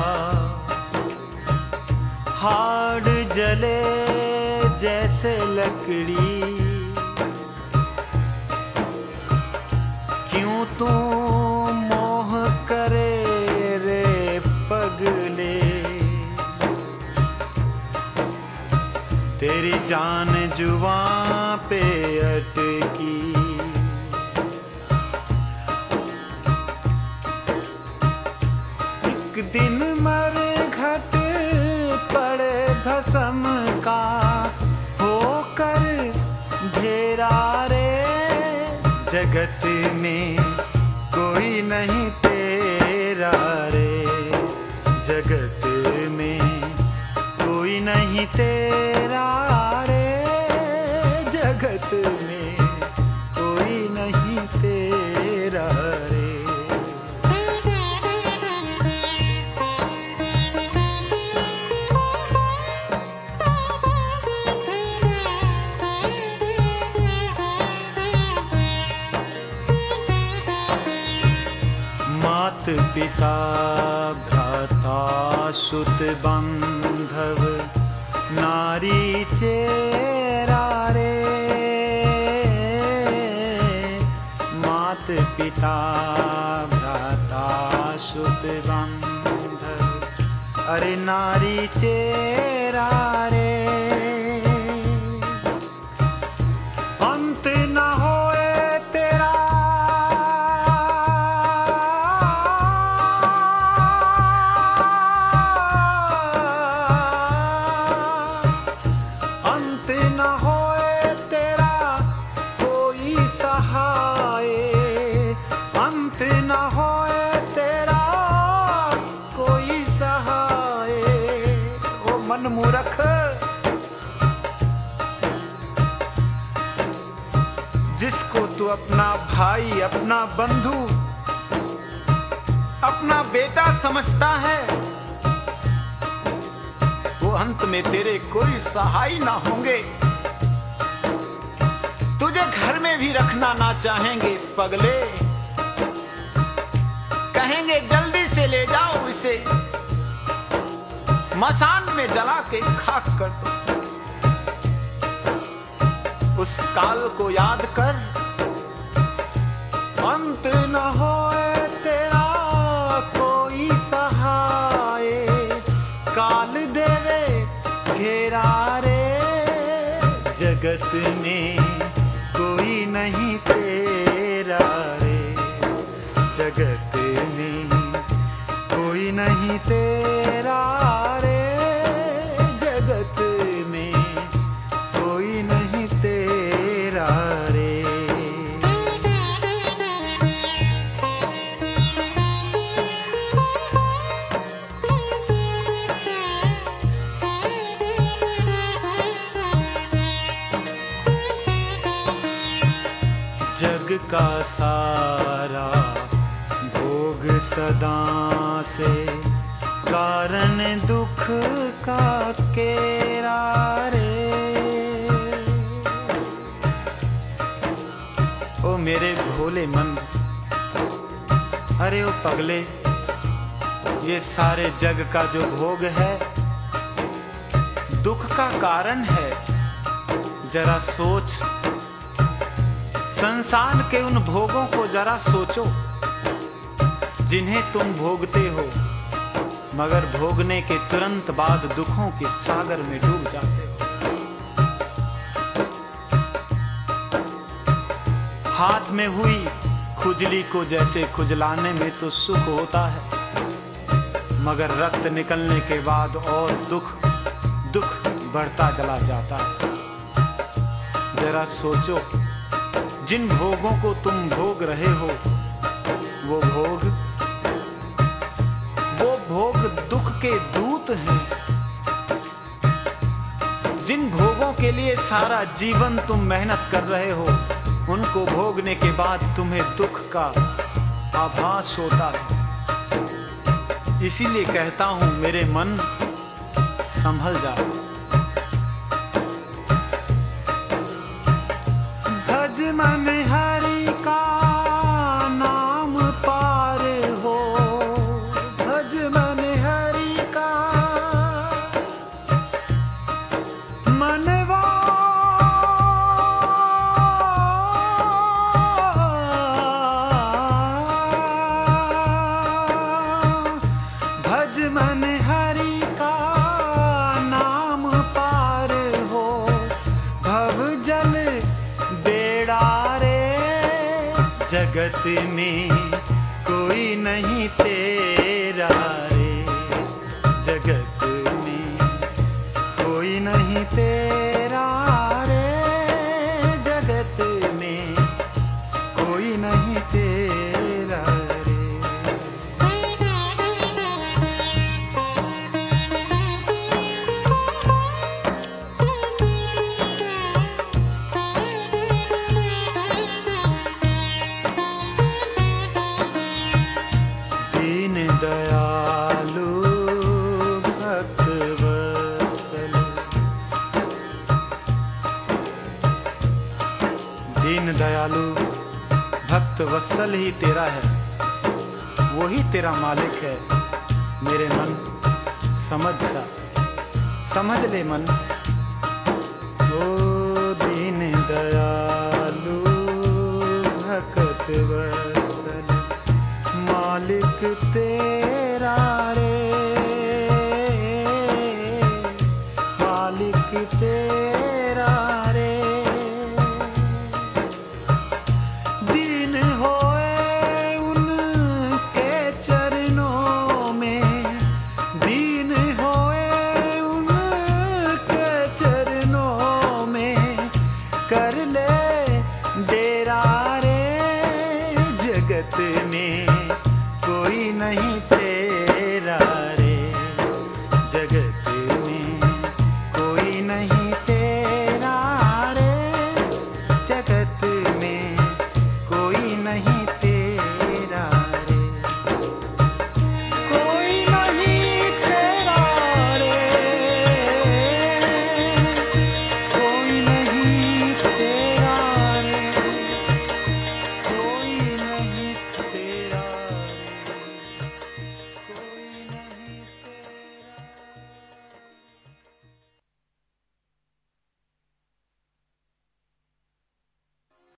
हाड़ जले जैसे लकड़ी क्यों तू मोह करे रे पगले तेरी जान जुबां पे अटकी एक दिन मर घट पड़े भस्म का होकर घेरा रे जगत में कोई नहीं तेरा रे जगत में कोई नहीं तेरा रे जगत में कोई नहीं तेरा रे मात पिता भ्राता सुत बंधव नारी चेरा रे मात पिता भ्राता सुत बंधव अरे नारी चेरा रे अंत न होए तेरा अंत न होए तेरा कोई सहाय अंत जिसको तू अपना भाई, अपना बंधु, अपना बेटा समझता है, वो अंत में तेरे कोई सहाय ना होंगे। तुझे घर में भी रखना ना चाहेंगे पगले, कहेंगे जल्दी से ले जाओ इसे, मसान में जला के खाक कर दो। उस काल को याद कर, अंत न होए तेरा कोई सहाय, काल देवे घेरा रे, जगत में कोई नहीं तेरा रे, जगत में कोई नहीं तेरा रे, जगत में कोई नहीं तेरा रे। जग का सारा भोग सदा से, कारण दुख का केरा रे। ओ मेरे भोले मन, अरे ओ पगले, ये सारे जग का जो भोग है दुख का कारण है। जरा सोच, संसार के उन भोगों को जरा सोचो जिन्हें तुम भोगते हो, मगर भोगने के तुरंत बाद दुखों के सागर में डूब जाते हो। हाथ में हुई खुजली को जैसे खुजलाने में तो सुख होता है, मगर रक्त निकलने के बाद और दुख बढ़ता चला जाता है। जरा सोचो, जिन भोगों को तुम भोग रहे हो वो भोग दुख के दूत हैं। जिन भोगों के लिए सारा जीवन तुम मेहनत कर रहे हो, उनको भोगने के बाद तुम्हें दुख का आभास होता है। इसीलिए कहता हूं मेरे मन, संभल जा। भज मन हरि का नाम पार हो, भज मन हरि का मनवा, भज मन हरि का नाम पार हो, भव जल बेड़ा रे, जगत में कोई नहीं तेरा रे, जगत में कोई नहीं तेरा रे, जगत में कोई नहीं तेरा रे। दीन दयालु भक्त वत्सल, दीन दयालु भक्त वत्सल ही तेरा है, वही तेरा मालिक है। मेरे मन समझ ले मन। ओ दीन दयालु भक्त वत्सल, मालिक तेरा रे, मालिक तेरा रे। दीन होए उनके चरणों में, दीन होए उनके चरणों में, कर ले डेरा रे, जगत में